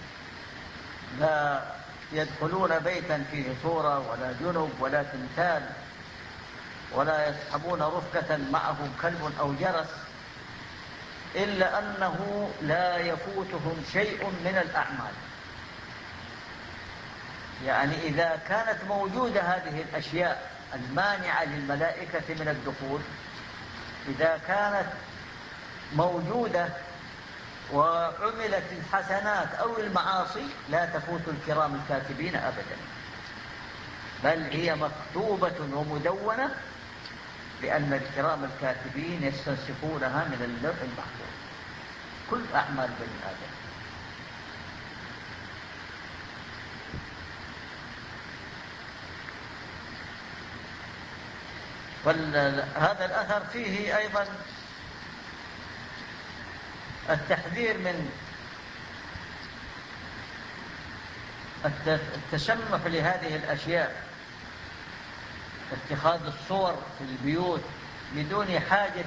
لا يدخلون بيتا فيه صورة ولا جنب ولا تمثال ولا يصحبون رفقة معهم كلب أو جرس، إلا أنه لا يفوتهم شيء من الأعمال. يعني إذا كانت موجودة هذه الأشياء المانعة للملائكة من الدخول، إذا كانت موجودة وعملت الحسنات أو المعاصي، لا تفوت الكرام الكاتبين أبدا، بل هي مكتوبة ومدونة، لأن الكرام الكاتبين يستنسخونها من اللوح المحفوظ كل أعمال بني آدم. هذا الأثر فيه أيضا التحذير من التسمح لهذه الأشياء، اتخاذ الصور في البيوت بدون حاجة،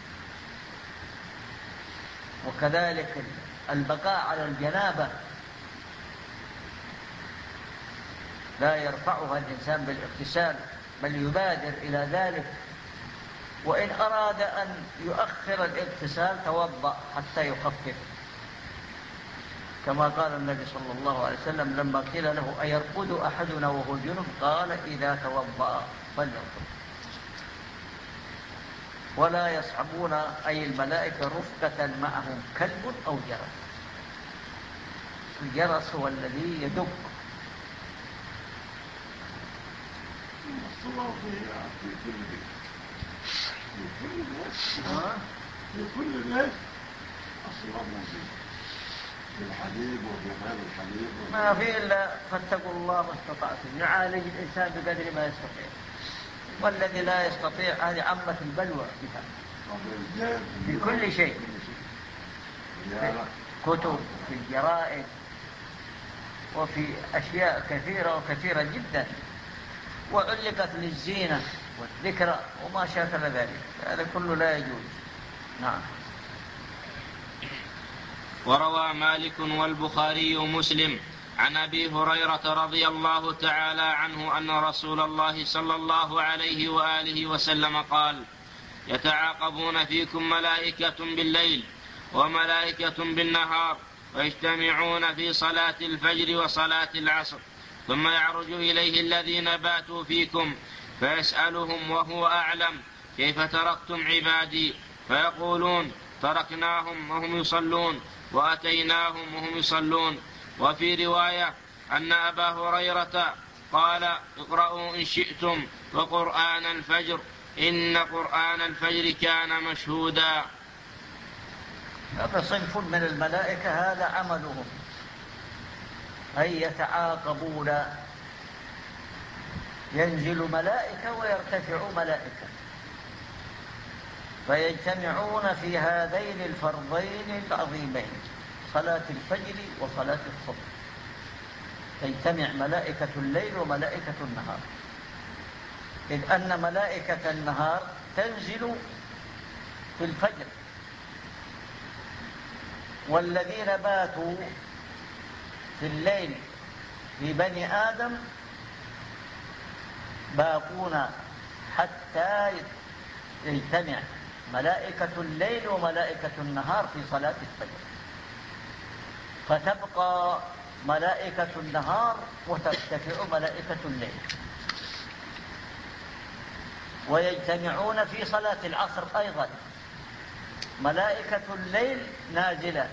وكذلك البقاء على الجنابة لا يرفعها الإنسان بالاغتسال، بل يبادر إلى ذلك، وإن أراد أن يؤخر الاغتسال توضأ حتى يخفف، كما قال النبي صلى الله عليه وسلم لما قيل له أيرقد أحدنا وهو جنب؟ قال إذا توضأ فليرقد. ولا يصحبون أي الملائكة رفقة معهم كلب أو جرس. الجرس هو الذي يدق. الصلاة في كل بيت، في كل بيت، في كل بيت الصلاة موجودة، في الحديد وفي غير الحديد، ما في إلا فاتقوا الله ما استطعتم، يعالج الإنسان بقدر ما يستطيع، والذي لا يستطيع هذه عامة البلوى بها في كل شيء، في كتب، في الجرائد، وفي أشياء كثيرة وكثيرة جدا، وعلقت للزينة والذكرى وما شاكل ذلك، هذا كله لا يجوز. نعم. وروى مالك والبخاري ومسلم عن أبي هريرة رضي الله تعالى عنه أن رسول الله صلى الله عليه وآله وسلم قال: يتعاقبون فيكم ملائكة بالليل وملائكة بالنهار، ويجتمعون في صلاة الفجر وصلاة العصر، ثم يعرج إليه الذين باتوا فيكم فيسألهم وهو أعلم كيف تركتم عبادي، فيقولون تركناهم وهم يصلون وأتيناهم وهم يصلون. وفي رواية أن أبا هريرة قال: اقرأوا إن شئتم وقرآن الفجر إن قرآن الفجر كان مشهودا. هذا صنف من الملائكة هذا عملهم أي يتعاقبون، ينزل ملائكة ويرتفع ملائكة، فيجتمعون في هذين الفرضين العظيمين صلاة الفجر وصلاة الصبح. تجتمع ملائكة الليل وملائكة النهار، إذ أن ملائكة النهار تنزل في الفجر، والذين باتوا في الليل في بني آدم باقون حتى يجتمع ملائكة الليل وملائكة النهار في صلاة الفجر، فتبقى ملائكة النهار وترتفع ملائكة الليل، ويجتمعون في صلاة العصر أيضا، ملائكة الليل نازلة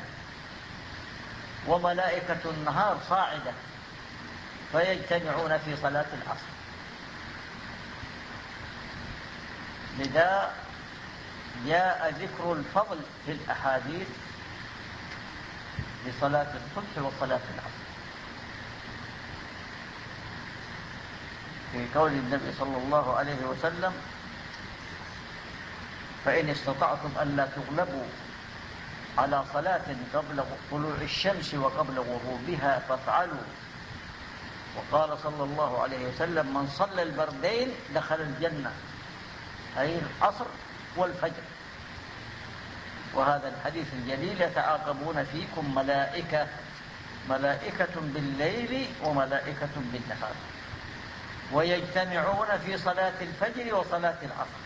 وملائكة النهار صاعدة، فيجتمعون في صلاة العصر. لذا جاء ذكر الفضل في الأحاديث لصلاة الصبح وصلاة العصر، في قول النبي صلى الله عليه وسلم: فإن استطعتم ألا تغلبوا على صلاة قبل طلوع الشمس وقبل غروبها فافعلوا. وقال صلى الله عليه وسلم: من صلى البردين دخل الجنة، أي العصر والفجر. وهذا الحديث الجليل: يتعاقبون فيكم ملائكة، ملائكة بالليل وملائكة بالنهار، ويجتمعون في صلاة الفجر وصلاة العصر.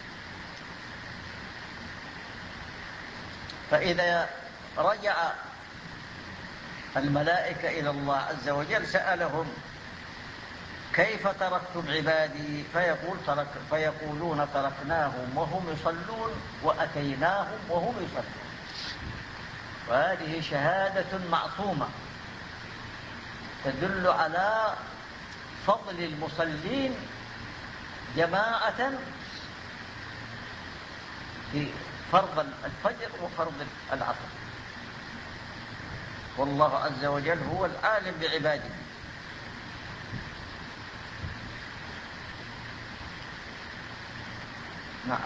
فإذا رجع الملائكة إلى الله عز وجل سألهم: كيف تركتم عبادي؟ فيقول ترك فيقولون: تركناهم وهم يصلون وأتيناهم وهم يصلون. وهذه شهادة معصومة تدل على فضل المصلين جماعة في فرض الفجر وفرض العصر، والله عز وجل هو العالم بعباده. نعم.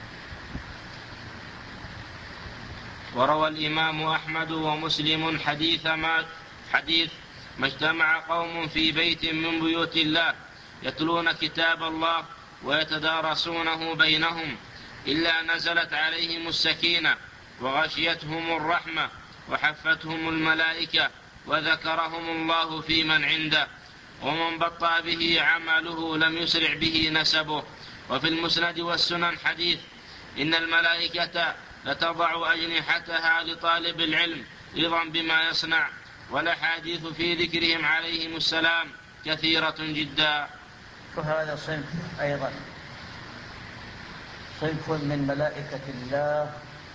وروى الإمام أحمد ومسلم حديث ما حديث ما اجتمع قوم في بيت من بيوت الله يتلون كتاب الله ويتدارسونه بينهم إلا نزلت عليهم السكينة وغشيتهم الرحمة وحفتهم الملائكة وذكرهم الله في من عنده، ومن بطأ به عمله لم يسرع به نسبه. وفي المسند والسنن حديث: إن الملائكة لتضع أجنحتها لطالب العلم رضا بما يصنع. والأحاديث في ذكرهم عليهم السلام كثيرة جدا. وهذا صنف أيضا، صنف من ملائكة الله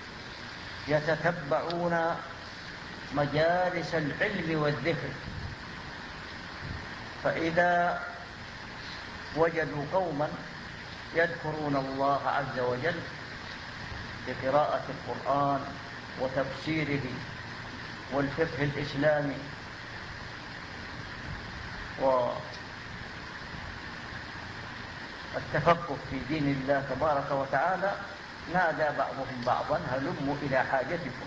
يتتبعون مجالس العلم والذكر، فإذا وجدوا قوما يذكرون الله عز وجل بقراءة القرآن وتفسيره والفقه الإسلامي والتفقه في دين الله تبارك وتعالى، نادى بعضهم بعضا: هلموا إلى حاجتكم.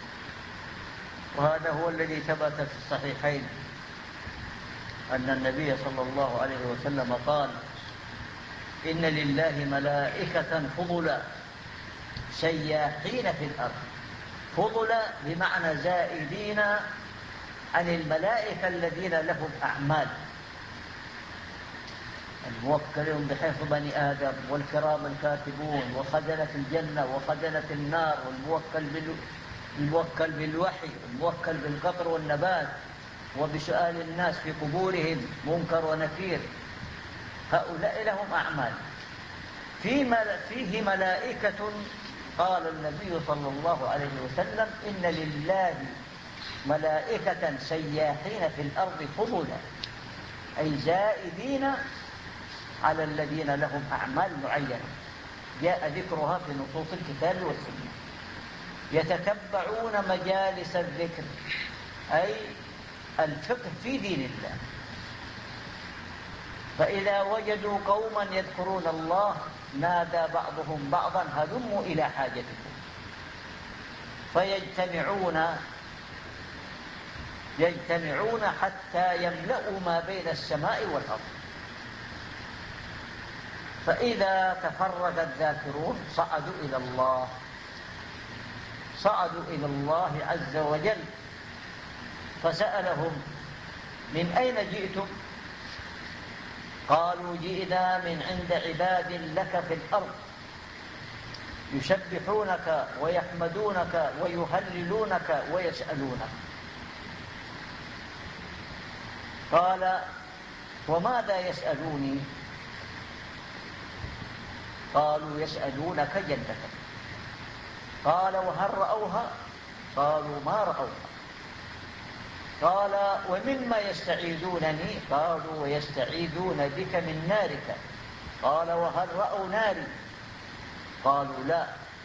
وهذا هو الذي ثبت في الصحيحين أن النبي صلى الله عليه وسلم قال: إن لله ملائكة فضلا سياحين في الأرض. فضلا بمعنى زائدين عن الملائكة الذين لهم أعمال، الموكلون بحفظ بني آدم والكرام الكاتبون وخزنة الجنة وخزنة النار والموكل بال... الموكل بالوحي والموكل بالقطر والنبات وبسؤال الناس في قبورهم منكر ونكير. هؤلاء لهم أعمال. في مل... فيه ملائكة قال النبي صلى الله عليه وسلم: إن لله ملائكة سياحين في الأرض فضلا، أي زائدين على الذين لهم أعمال معينة جاء ذكرها في نصوص الكتاب والسنة. يتتبعون مجالس الذكر أي الفقه في دين الله. فإذا وجدوا قوما يذكرون الله نادى بعضهم بعضا هلموا إلى حاجتكم، فيجتمعون يجتمعون حتى يملأوا ما بين السماء والأرض. فإذا تفرغ الذاكرون صعدوا إلى الله صعدوا إلى الله عز وجل، فسألهم: من أين جئتم؟ قالوا: جئنا من عند عباد لك في الأرض يسبحونك ويحمدونك ويهللونك ويسألونك. قال: وماذا يسألوني؟ قالوا: يسألونك جنتك. قال: وهل رأوها؟ قالوا: ما رأوها. قال: ومما يستعيذونني؟ قالوا: ويستعيذون بك من نارك. قال: وهل رأوا ناري؟ قالوا: لا.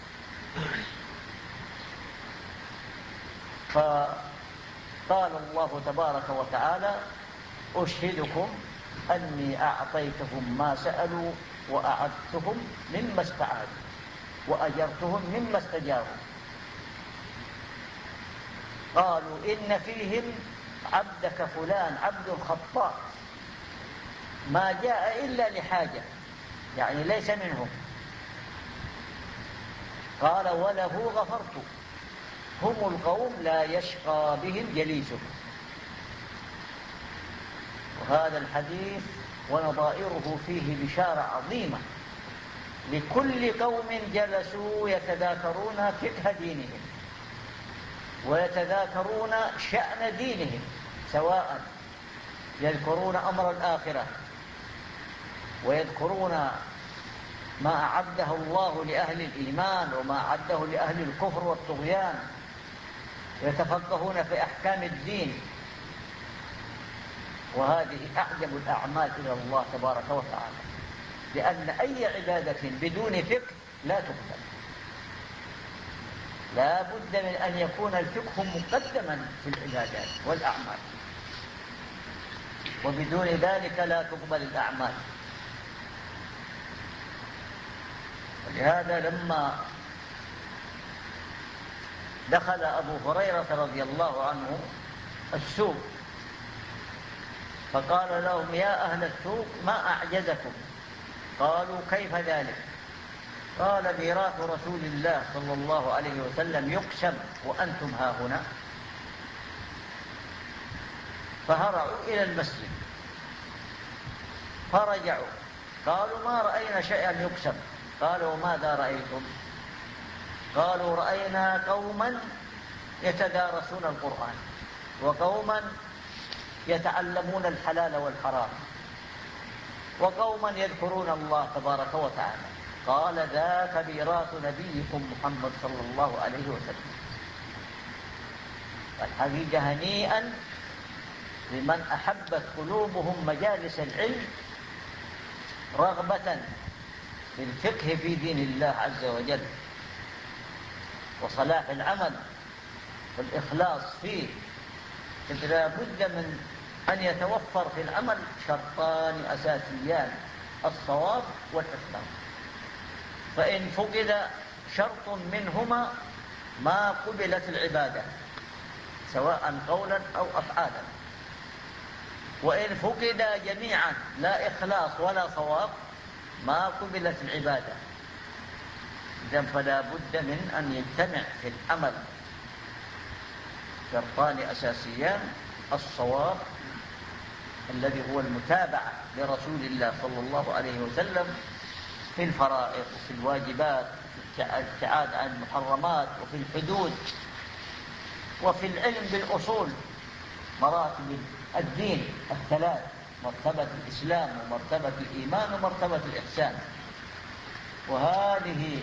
فقال الله تبارك وتعالى: أشهدكم أني أعطيتهم ما سألوا وأعدتهم مما استعاذوا وأجرتهم مما استجاروا. قالوا: إن فيهم عبدك فلان عبد خطاء ما جاء إلا لحاجة، يعني ليس منهم. قال: وله غفرت. هم القوم لا يشقى بهم جليسهم. وهذا الحديث ونظائره فيه بشارة عظيمة لكل قوم جلسوا يتذاكرون فقه دينهم ويتذاكرون شأن دينهم، سواء يذكرون أمر الآخرة ويذكرون ما أعده الله لأهل الإيمان وما أعده لأهل الكفر والطغيان، يتفقهون في أحكام الدين. وهذه أعجب الأعمال إلى الله تبارك وتعالى، لأن أي عبادة بدون فقه لا تقبل. لا بد من أن يكون الفقه مقدما في العبادات والأعمال، وبدون ذلك لا تقبل الأعمال. ولهذا لما دخل أبو هريرة رضي الله عنه السوق فقال لهم: يا أهل السوق ما أعجزكم؟ قالوا: كيف ذلك؟ قال: ميراث رسول الله صلى الله عليه وسلم يقسم وأنتم ها هنا. فهرعوا إلى المسجد فرجعوا قالوا: ما رأينا شيئا يقسم. قالوا: وماذا رأيتم؟ قالوا: رأينا قوما يتدارسون القرآن وقوما يتعلمون الحلال والحرام وقوما يذكرون الله تبارك وتعالى. قال: ذاك ميراث نبيكم محمد صلى الله عليه وسلم. الحقيقة هنيئا لمن أحبت قلوبهم مجالس العلم رغبة في الفقه في دين الله عز وجل وصلاح العمل والإخلاص فيه، إذ لا بد من أن يتوفر في العمل شرطان أساسيان: الصواب والإخلاص. فإن فقد شرط منهما ما قبلت العبادة سواء قولا أو أفعالا، وإن فقد جميعا لا إخلاص ولا صواب ما قبلت العبادة. إذن فلا بد من أن يجتمع في العمل شرطان أساسيان: الصواب الذي هو المتابعة لرسول الله صلى الله عليه وسلم في الفرائض وفي الواجبات وفي الابتعاد عن المحرمات وفي الحدود وفي العلم بالأصول، مراتب الدين الثلاث: مرتبة الإسلام ومرتبة الإيمان ومرتبة الإحسان. وهذه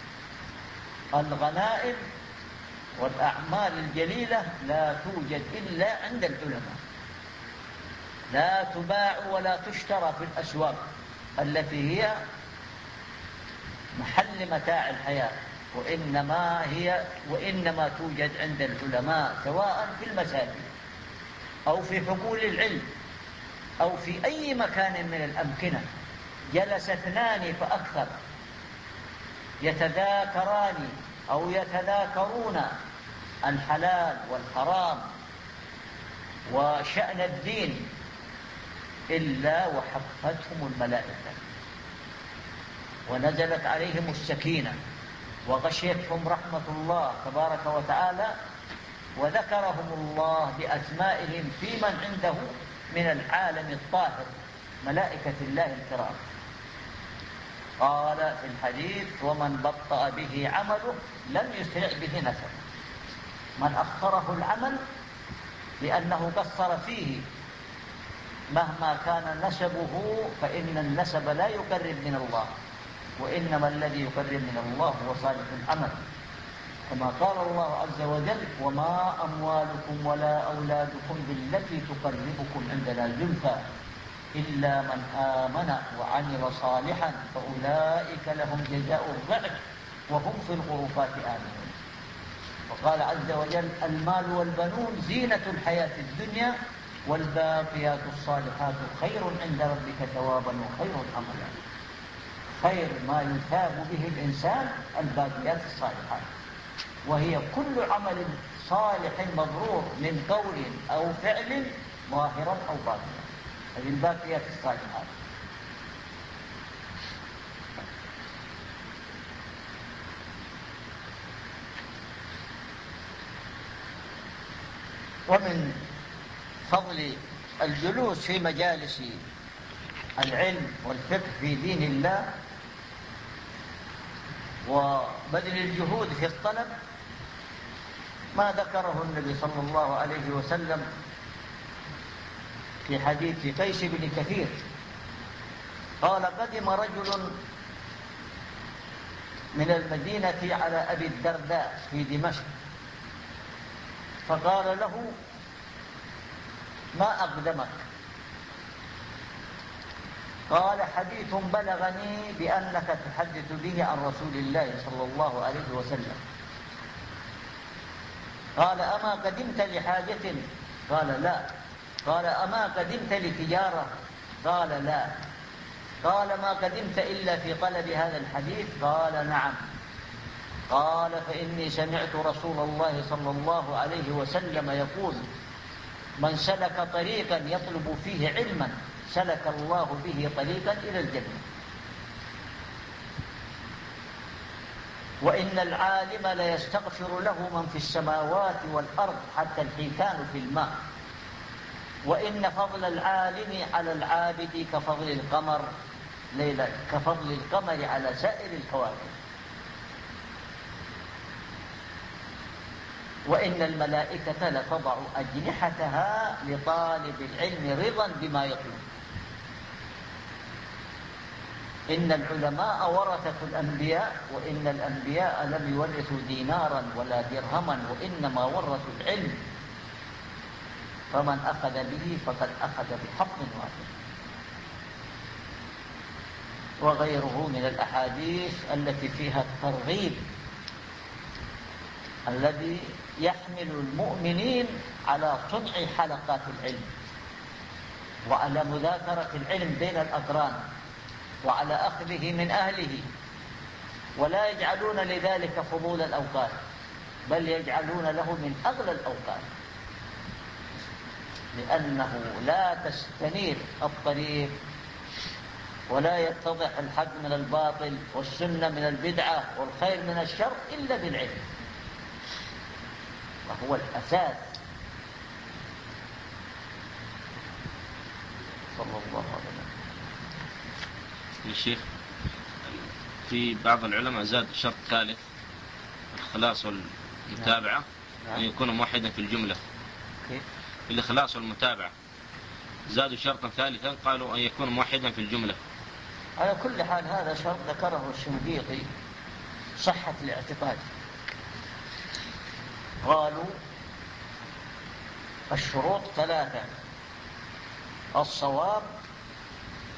الغنائم والأعمال الجليلة لا توجد إلا عند العلماء، لا تباع ولا تشترى في الأسواق التي هي محل متاع الحياة وإنما هي وإنما توجد عند العلماء سواء في المساجد أو في حقول العلم أو في أي مكان من الأمكنة جلس اثنان فأكثر يتذاكران أو يتذاكرون الحلال والحرام وشأن الدين إلا وحفتهم الملائكة ونزلت عليهم السكينة وغشيتهم رحمة الله تبارك وتعالى وذكرهم الله بأسمائهم في من عنده من العالم الطاهر ملائكة الله الكرام. قال في الحديث: ومن بطأ به عمله لم يسرع به نسبه. من أخره العمل لأنه قصر فيه مهما كان نسبه فإن النسب لا يقرب من الله، وإنما الذي يقرب من الله هو صالح العمل، كما قال الله عز وجل: وما أموالكم ولا أولادكم بالتي تقربكم عندنا زلفى إلا من آمن وعمل صالحا فأولئك لهم جزاء الضعف وهم في الغرفات آمنون. وقال عز وجل: المال والبنون زينة الحياة الدنيا والباقيات الصالحات خير عند ربك ثوابا وخير أملا. خير ما يثاب به الإنسان الباقيات الصالحات، وهي كل عمل صالح مبرور من قول أو فعل ظاهرا أو باطنا، هذه الباقيات الصالحات. ومن فضل الجلوس في مجالس العلم والفقه في دين الله وبذل الجهود في الطلب ما ذكره النبي صلى الله عليه وسلم في حديث قيس بن كثير قال: قدم رجل من المدينة على أبي الدرداء في دمشق فقال له: ما أقدمك؟ قال: حديث بلغني بأنك تحدث به عن رسول الله صلى الله عليه وسلم. قال: أما قدمت لحاجة؟ قال: لا. قال: أما قدمت لتجارة؟ قال: لا. قال: ما قدمت إلا في طلب هذا الحديث؟ قال: نعم. قال: فإني سمعت رسول الله صلى الله عليه وسلم يقول: من سلك طريقا يطلب فيه علما سلك الله به طريقا إلى الجنة. وإن العالم ليستغفر له من في السماوات والأرض حتى الحيتان في الماء. وإن فضل العالم على العابد كفضل القمر ليلة كفضل القمر على سائر الكواكب. وإن الملائكة لتضع أجنحتها لطالب العلم رضا بما يطلب. إن العلماء ورثة الأنبياء وإن الأنبياء لم يورثوا دينارا ولا درهما وإنما ورثوا العلم، فمن أخذ به فقد أخذ بحظ واحد. وغيره من الأحاديث التي فيها الترغيب الذي يحمل المؤمنين على صنع حلقات العلم وعلى مذاكرة العلم بين الأقران وعلى أخذه من أهله، ولا يجعلون لذلك فضول الأوقات بل يجعلون له من أغلى الأوقات، لأنه لا تستنير الطريق ولا يتضح الحق من الباطل والسنة من البدعة والخير من الشر إلا بالعلم، وهو الأساس. صلى الله عليه وسلم. الشيخ في بعض العلماء زاد شرط ثالث الإخلاص والمتابعة أن يكون موحدا في الجملة. كيف؟ الإخلاص والمتابعة زادوا شرطا ثالثا قالوا أن يكون موحدا في الجملة. على كل حال هذا شرط ذكره الشنقيطي صحة الاعتقاد. قالوا الشروط ثلاثة: الصواب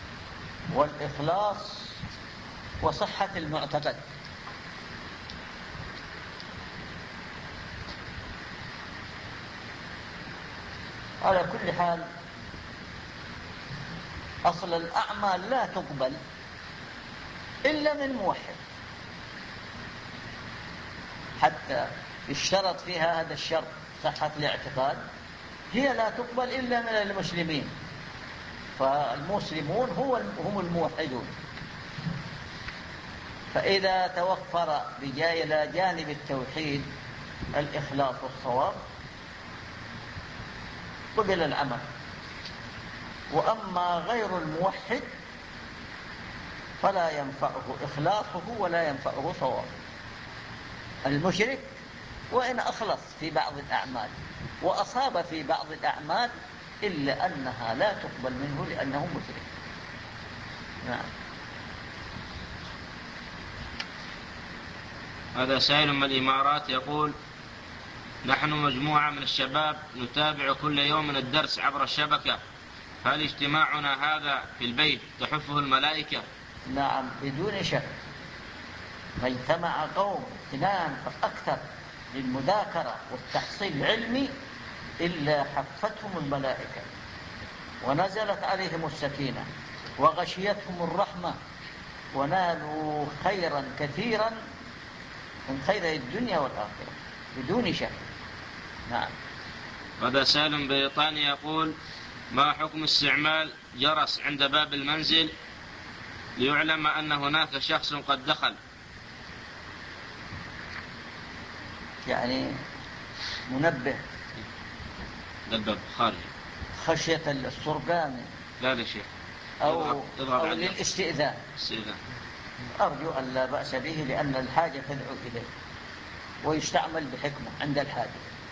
والإخلاص وصحة المعتقد. على كل حال أصل الأعمال لا تقبل إلا من موحد، حتى اشترط فيها هذا الشرط صحة الاعتقاد، هي لا تقبل إلا من المسلمين، فالمسلمون هم الموحدون. فإذا توفر إلى جانب التوحيد الإخلاص والصواب قبل العمل. وأما غير الموحد فلا ينفعه إخلاصه ولا ينفعه صوابه. المشرك وإن أخلص في بعض الأعمال وأصاب في بعض الأعمال إلا أنها لا تقبل منه لأنه مشرك. نعم. هذا سائل من الإمارات يقول: نحن مجموعة من الشباب نتابع كل يوم الدرس عبر الشبكة، هل اجتماعنا هذا في البيت تحفه الملائكة؟ نعم بدون شك، ما اجتمع قوم اثنان فأكثر للمذاكرة والتحصيل العلمي إلا حفتهم الملائكة ونزلت عليهم السكينة وغشيتهم الرحمة ونالوا خيرا كثيرا من خير الدنيا والآخرة بدون شك. نعم. هذا سالم بريطاني يقول: ما حكم استعمال جرس عند باب المنزل ليعلم أن هناك شخص قد دخل؟ يعني منبه للباب خارج خشية السرقان. لا لا شيخ، أو, أو للاستئذان. استئذان. أرجو أن لا بأس به لأن الحاجة تدعو إليه ويستعمل بحكمة عند الحاجة.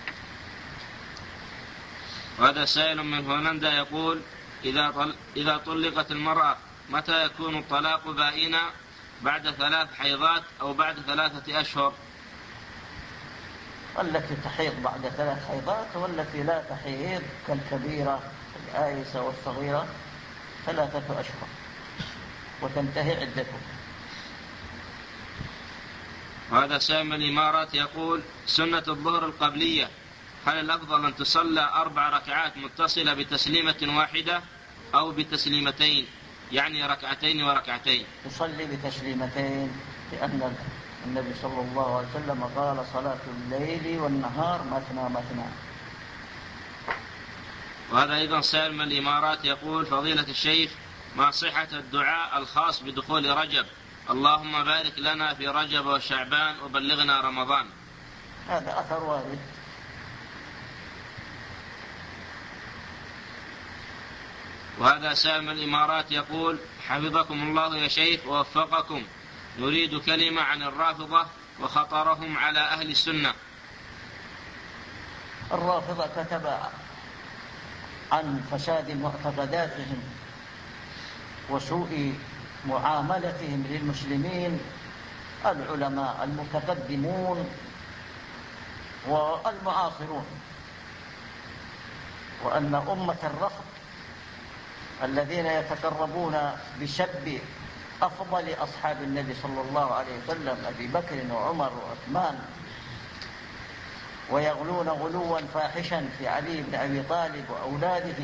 وهذا سائل من هولندا يقول: إذا طل... إذا طلقت المرأة متى يكون الطلاق بائنا؟ بعد ثلاث حيضات أو بعد ثلاثة أشهر؟ والتي تحيض بعد ثلاث حيضات والتي لا تحيض كالكبيرة الآيسة والصغيرة ثلاثة أشهر وتنتهي عدتها. وهذا سائل من الإمارات يقول: سنة الظهر القبلية هل الأفضل أن تصلى أربع ركعات متصلة بتسليمة واحدة أو بتسليمتين، يعني ركعتين وركعتين؟ تصلي بتسليمتين، لأن النبي صلى الله عليه وسلم قال: صلاة الليل والنهار مثنى مثنى. وهذا أيضا سائل من الإمارات يقول: فضيلة الشيخ، ما صحة الدعاء الخاص بدخول رجب؟ اللهم بارك لنا في رجب وشعبان وبلغنا رمضان. هذا أثر وارد. وهذا سائل من الإمارات يقول: حفظكم الله يا شيخ ووفقكم، نريد كلمة عن الرافضة وخطرهم على أهل السنة. الرافضة كتب عن فساد معتقداتهم وسوء معاملتهم للمسلمين العلماء المتقدمون والمعاصرون، وأن أمة الرفض الذين يتقربون بسب أفضل أصحاب النبي صلى الله عليه وسلم أبي بكر وعمر وعثمان، ويغلون غلوا فاحشا في علي بن أبي طالب وأولاده،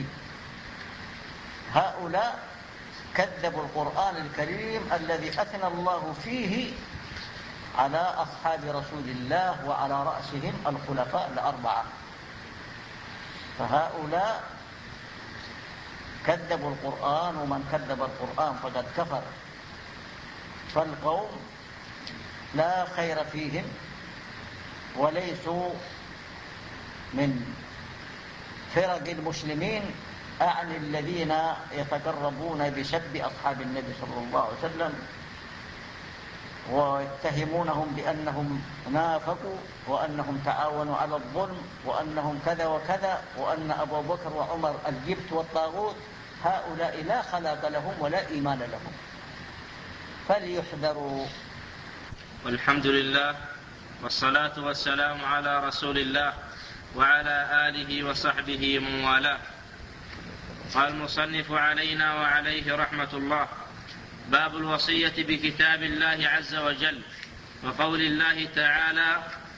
هؤلاء كذبوا القرآن الكريم الذي أثنى الله فيه على أصحاب رسول الله وعلى رأسهم الخلفاء الأربعة. فهؤلاء كذبوا القرآن، ومن كذب القرآن فقد كفر. فالقوم لا خير فيهم وليسوا من فرق المسلمين، أعني الذين يتقربون بسب أصحاب النبي صلى الله عليه وسلم ويتهمونهم بأنهم نافقوا وأنهم تعاونوا على الظلم وأنهم كذا وكذا وأن أبو بكر وعمر الجبت والطاغوت. هؤلاء لا خلاق لهم ولا إيمان لهم، فليحذروا. والحمد لله والصلاة والسلام على رسول الله وعلى آله وصحبه من والاه. قال المصنف علينا وعليه رحمة الله: باب الوصية بكتاب الله عز وجل وقول الله تعالى: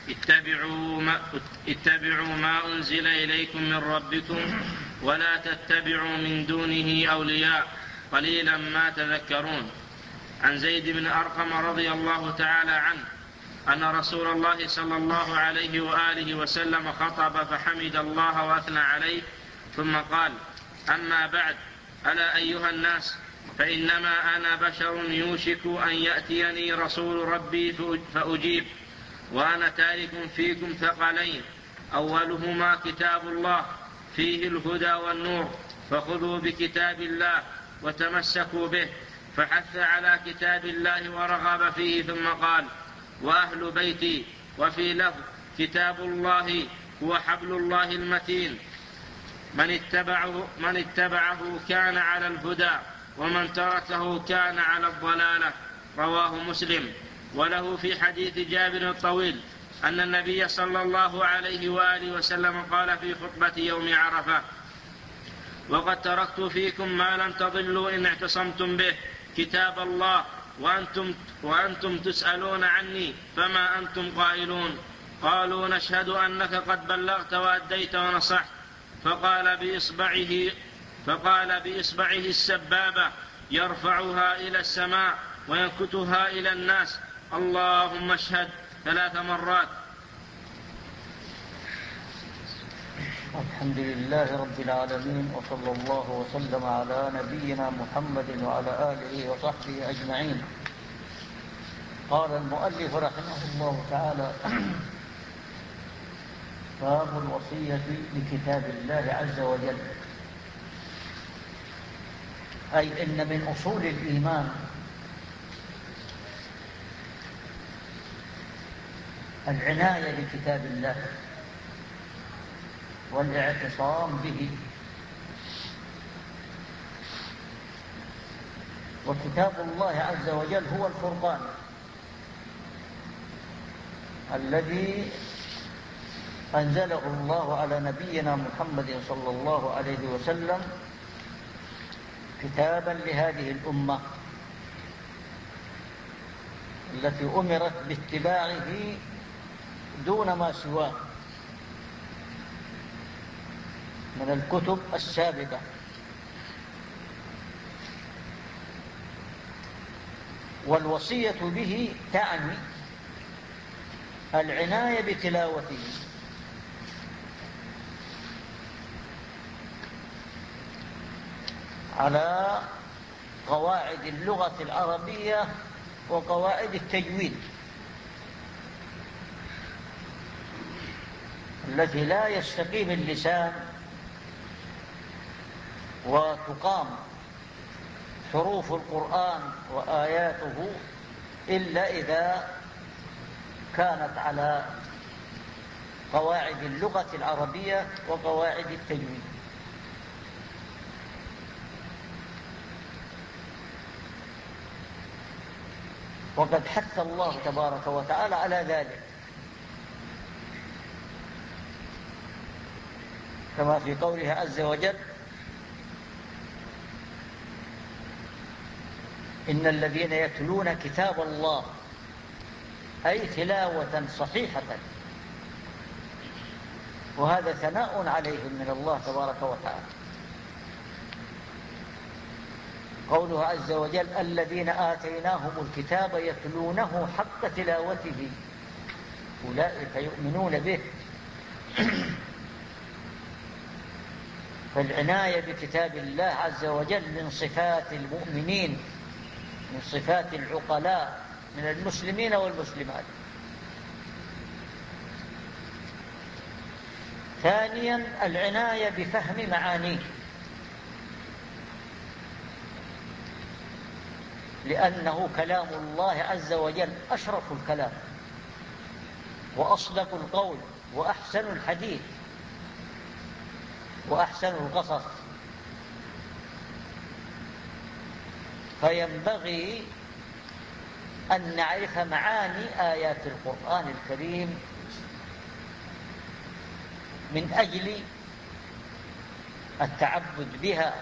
اتبعوا ما, اتبعوا ما أنزل إليكم من ربكم ولا تتبعوا من دونه أولياء قليلا ما تذكرون. عن زيد بن أرقم رضي الله تعالى عنه أن رسول الله صلى الله عليه وآله وسلم خطب فحمد الله وأثنى عليه ثم قال: أما بعد، ألا أيها الناس، فإنما أنا بشر يوشك أن يأتيني رسول ربي فأجيب، وأنا تارك فيكم ثقلين، أولهما كتاب الله فيه الهدى والنور، فخذوا بكتاب الله وتمسكوا به، فحث على كتاب الله ورغب فيه، ثم قال: وأهل بيتي، وفي لفظ كتاب الله هو حبل الله المتين، من اتبعه, من اتبعه كان على الهدى، ومن تركه كان على الضلالة. رواه مسلم. وله في حديث جابر الطويل أن النبي صلى الله عليه وآله وسلم قال في خطبة يوم عرفة: وقد تركت فيكم ما لن تضلوا إن اعتصمتم به، كتاب الله، وأنتم, وأنتم تسألون عني فما أنتم قائلون؟ قالوا: نشهد أنك قد بلغت وأديت ونصحت. فقال بإصبعه, فقال بإصبعه السبابة يرفعها إلى السماء وينكتها إلى الناس: اللهم اشهد، ثلاث مرات. الحمد لله رب العالمين، وصلى الله وسلم على نبينا محمد وعلى آله وصحبه أجمعين. قال المؤلف رحمه الله تعالى: باب الوصية بكتاب الله عز وجل. أي إن من أصول الإيمان العناية بكتاب الله والاعتصام به. وكتاب الله عز وجل هو الفرقان الذي أنزله الله على نبينا محمد صلى الله عليه وسلم كتابا لهذه الأمة التي أمرت باتباعه دون ما سواه من الكتب السابقة. والوصية به تعني العناية بتلاوته على قواعد اللغة العربية وقواعد التجويد التي لا يستقيم اللسان وتقام حروف القرآن وآياته إلا إذا كانت على قواعد اللغة العربية وقواعد التجويد. وقد حث الله تبارك وتعالى على ذلك، كما في قوله عز وجل: إن الذين يتلون كتاب الله، أي تلاوة صحيحة. وهذا ثناء عليهم من الله تبارك وتعالى. قوله عز وجل: الذين آتيناهم الكتاب يتلونه حق تلاوته أولئك يؤمنون به. فالعناية بكتاب الله عز وجل من صفات المؤمنين، من صفات العقلاء من المسلمين والمسلمات. ثانيا العناية بفهم معانيه، لأنه كلام الله عز وجل أشرف الكلام وأصدق القول وأحسن الحديث وأحسن القصص. فينبغي أن نعرف معاني آيات القرآن الكريم من أجل التعبد بها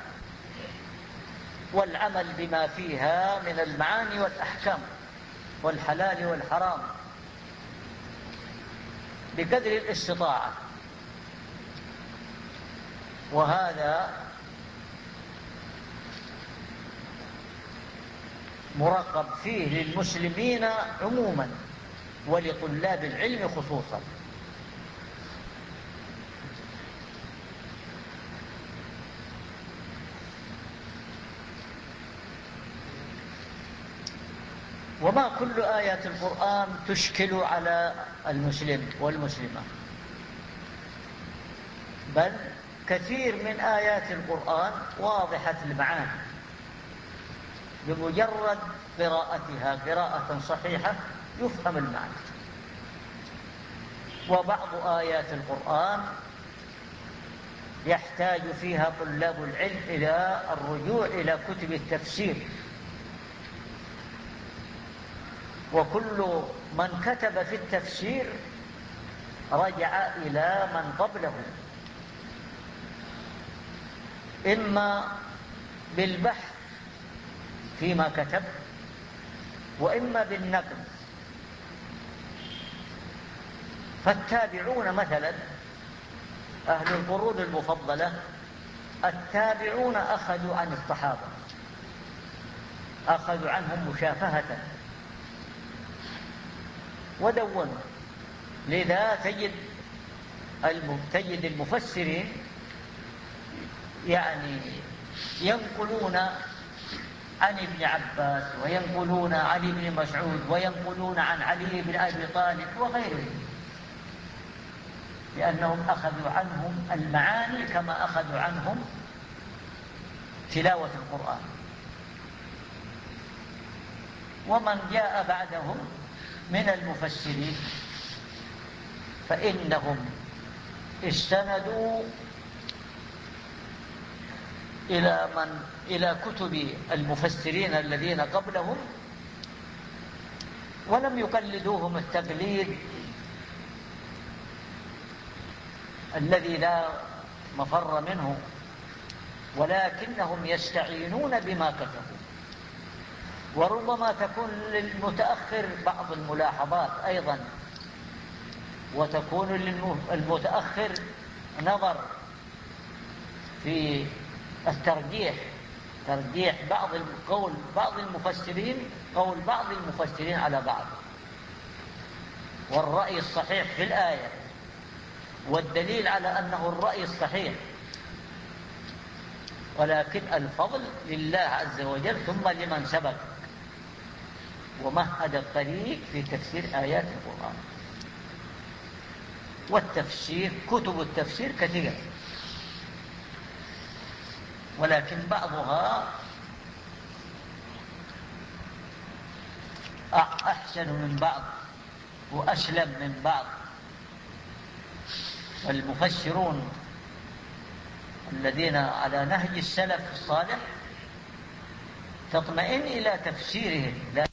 والعمل بما فيها من المعاني والأحكام والحلال والحرام. بقدر الاستطاعة، وهذا مرغب فيه للمسلمين عموما ولطلاب العلم خصوصا. وما كل آيات القرآن تشكل على المسلم والمسلمة، بل كثير من آيات القرآن واضحة المعاني بمجرد قراءتها قراءة صحيحة يفهم المعنى. وبعض آيات القرآن يحتاج فيها طلاب العلم إلى الرجوع إلى كتب التفسير، وكل من كتب في التفسير رجع إلى من قبله، إما بالبحث فيما كتب وإما بالنقل. فالتابعون مثلا أهل القرون المفضلة، التابعون أخذوا عن الصحابة، أخذوا عنهم مشافهة ودونوا. لذا تجد تجد المفسرين يعني ينقلون عن ابن عباس وينقلون عن ابن مسعود وينقلون عن علي بن أبي طالب وغيرهم، لأنهم أخذوا عنهم المعاني كما أخذوا عنهم تلاوة القرآن. ومن جاء بعدهم من المفسرين فإنهم استندوا إلى من إلى كتب المفسرين الذين قبلهم، ولم يقلدوهم التقليد الذي لا مفر منه، ولكنهم يستعينون بما كتبوا. وربما تكون للمتأخر بعض الملاحظات أيضا، وتكون للمتأخر نظر في الترجيح، ترجيح بعض القول بعض المفسرين قول بعض المفسرين على بعض، والرأي الصحيح في الآية والدليل على أنه الرأي الصحيح، ولكن الفضل لله عز وجل ثم لمن سبق ومهد الطريق في تفسير آيات القرآن. والتفسير كتب التفسير كثيرة، ولكن بعضها أحسن من بعض وأسلم من بعض. والمفسرون الذين على نهج السلف الصالح تطمئن إلى تفسيرهم.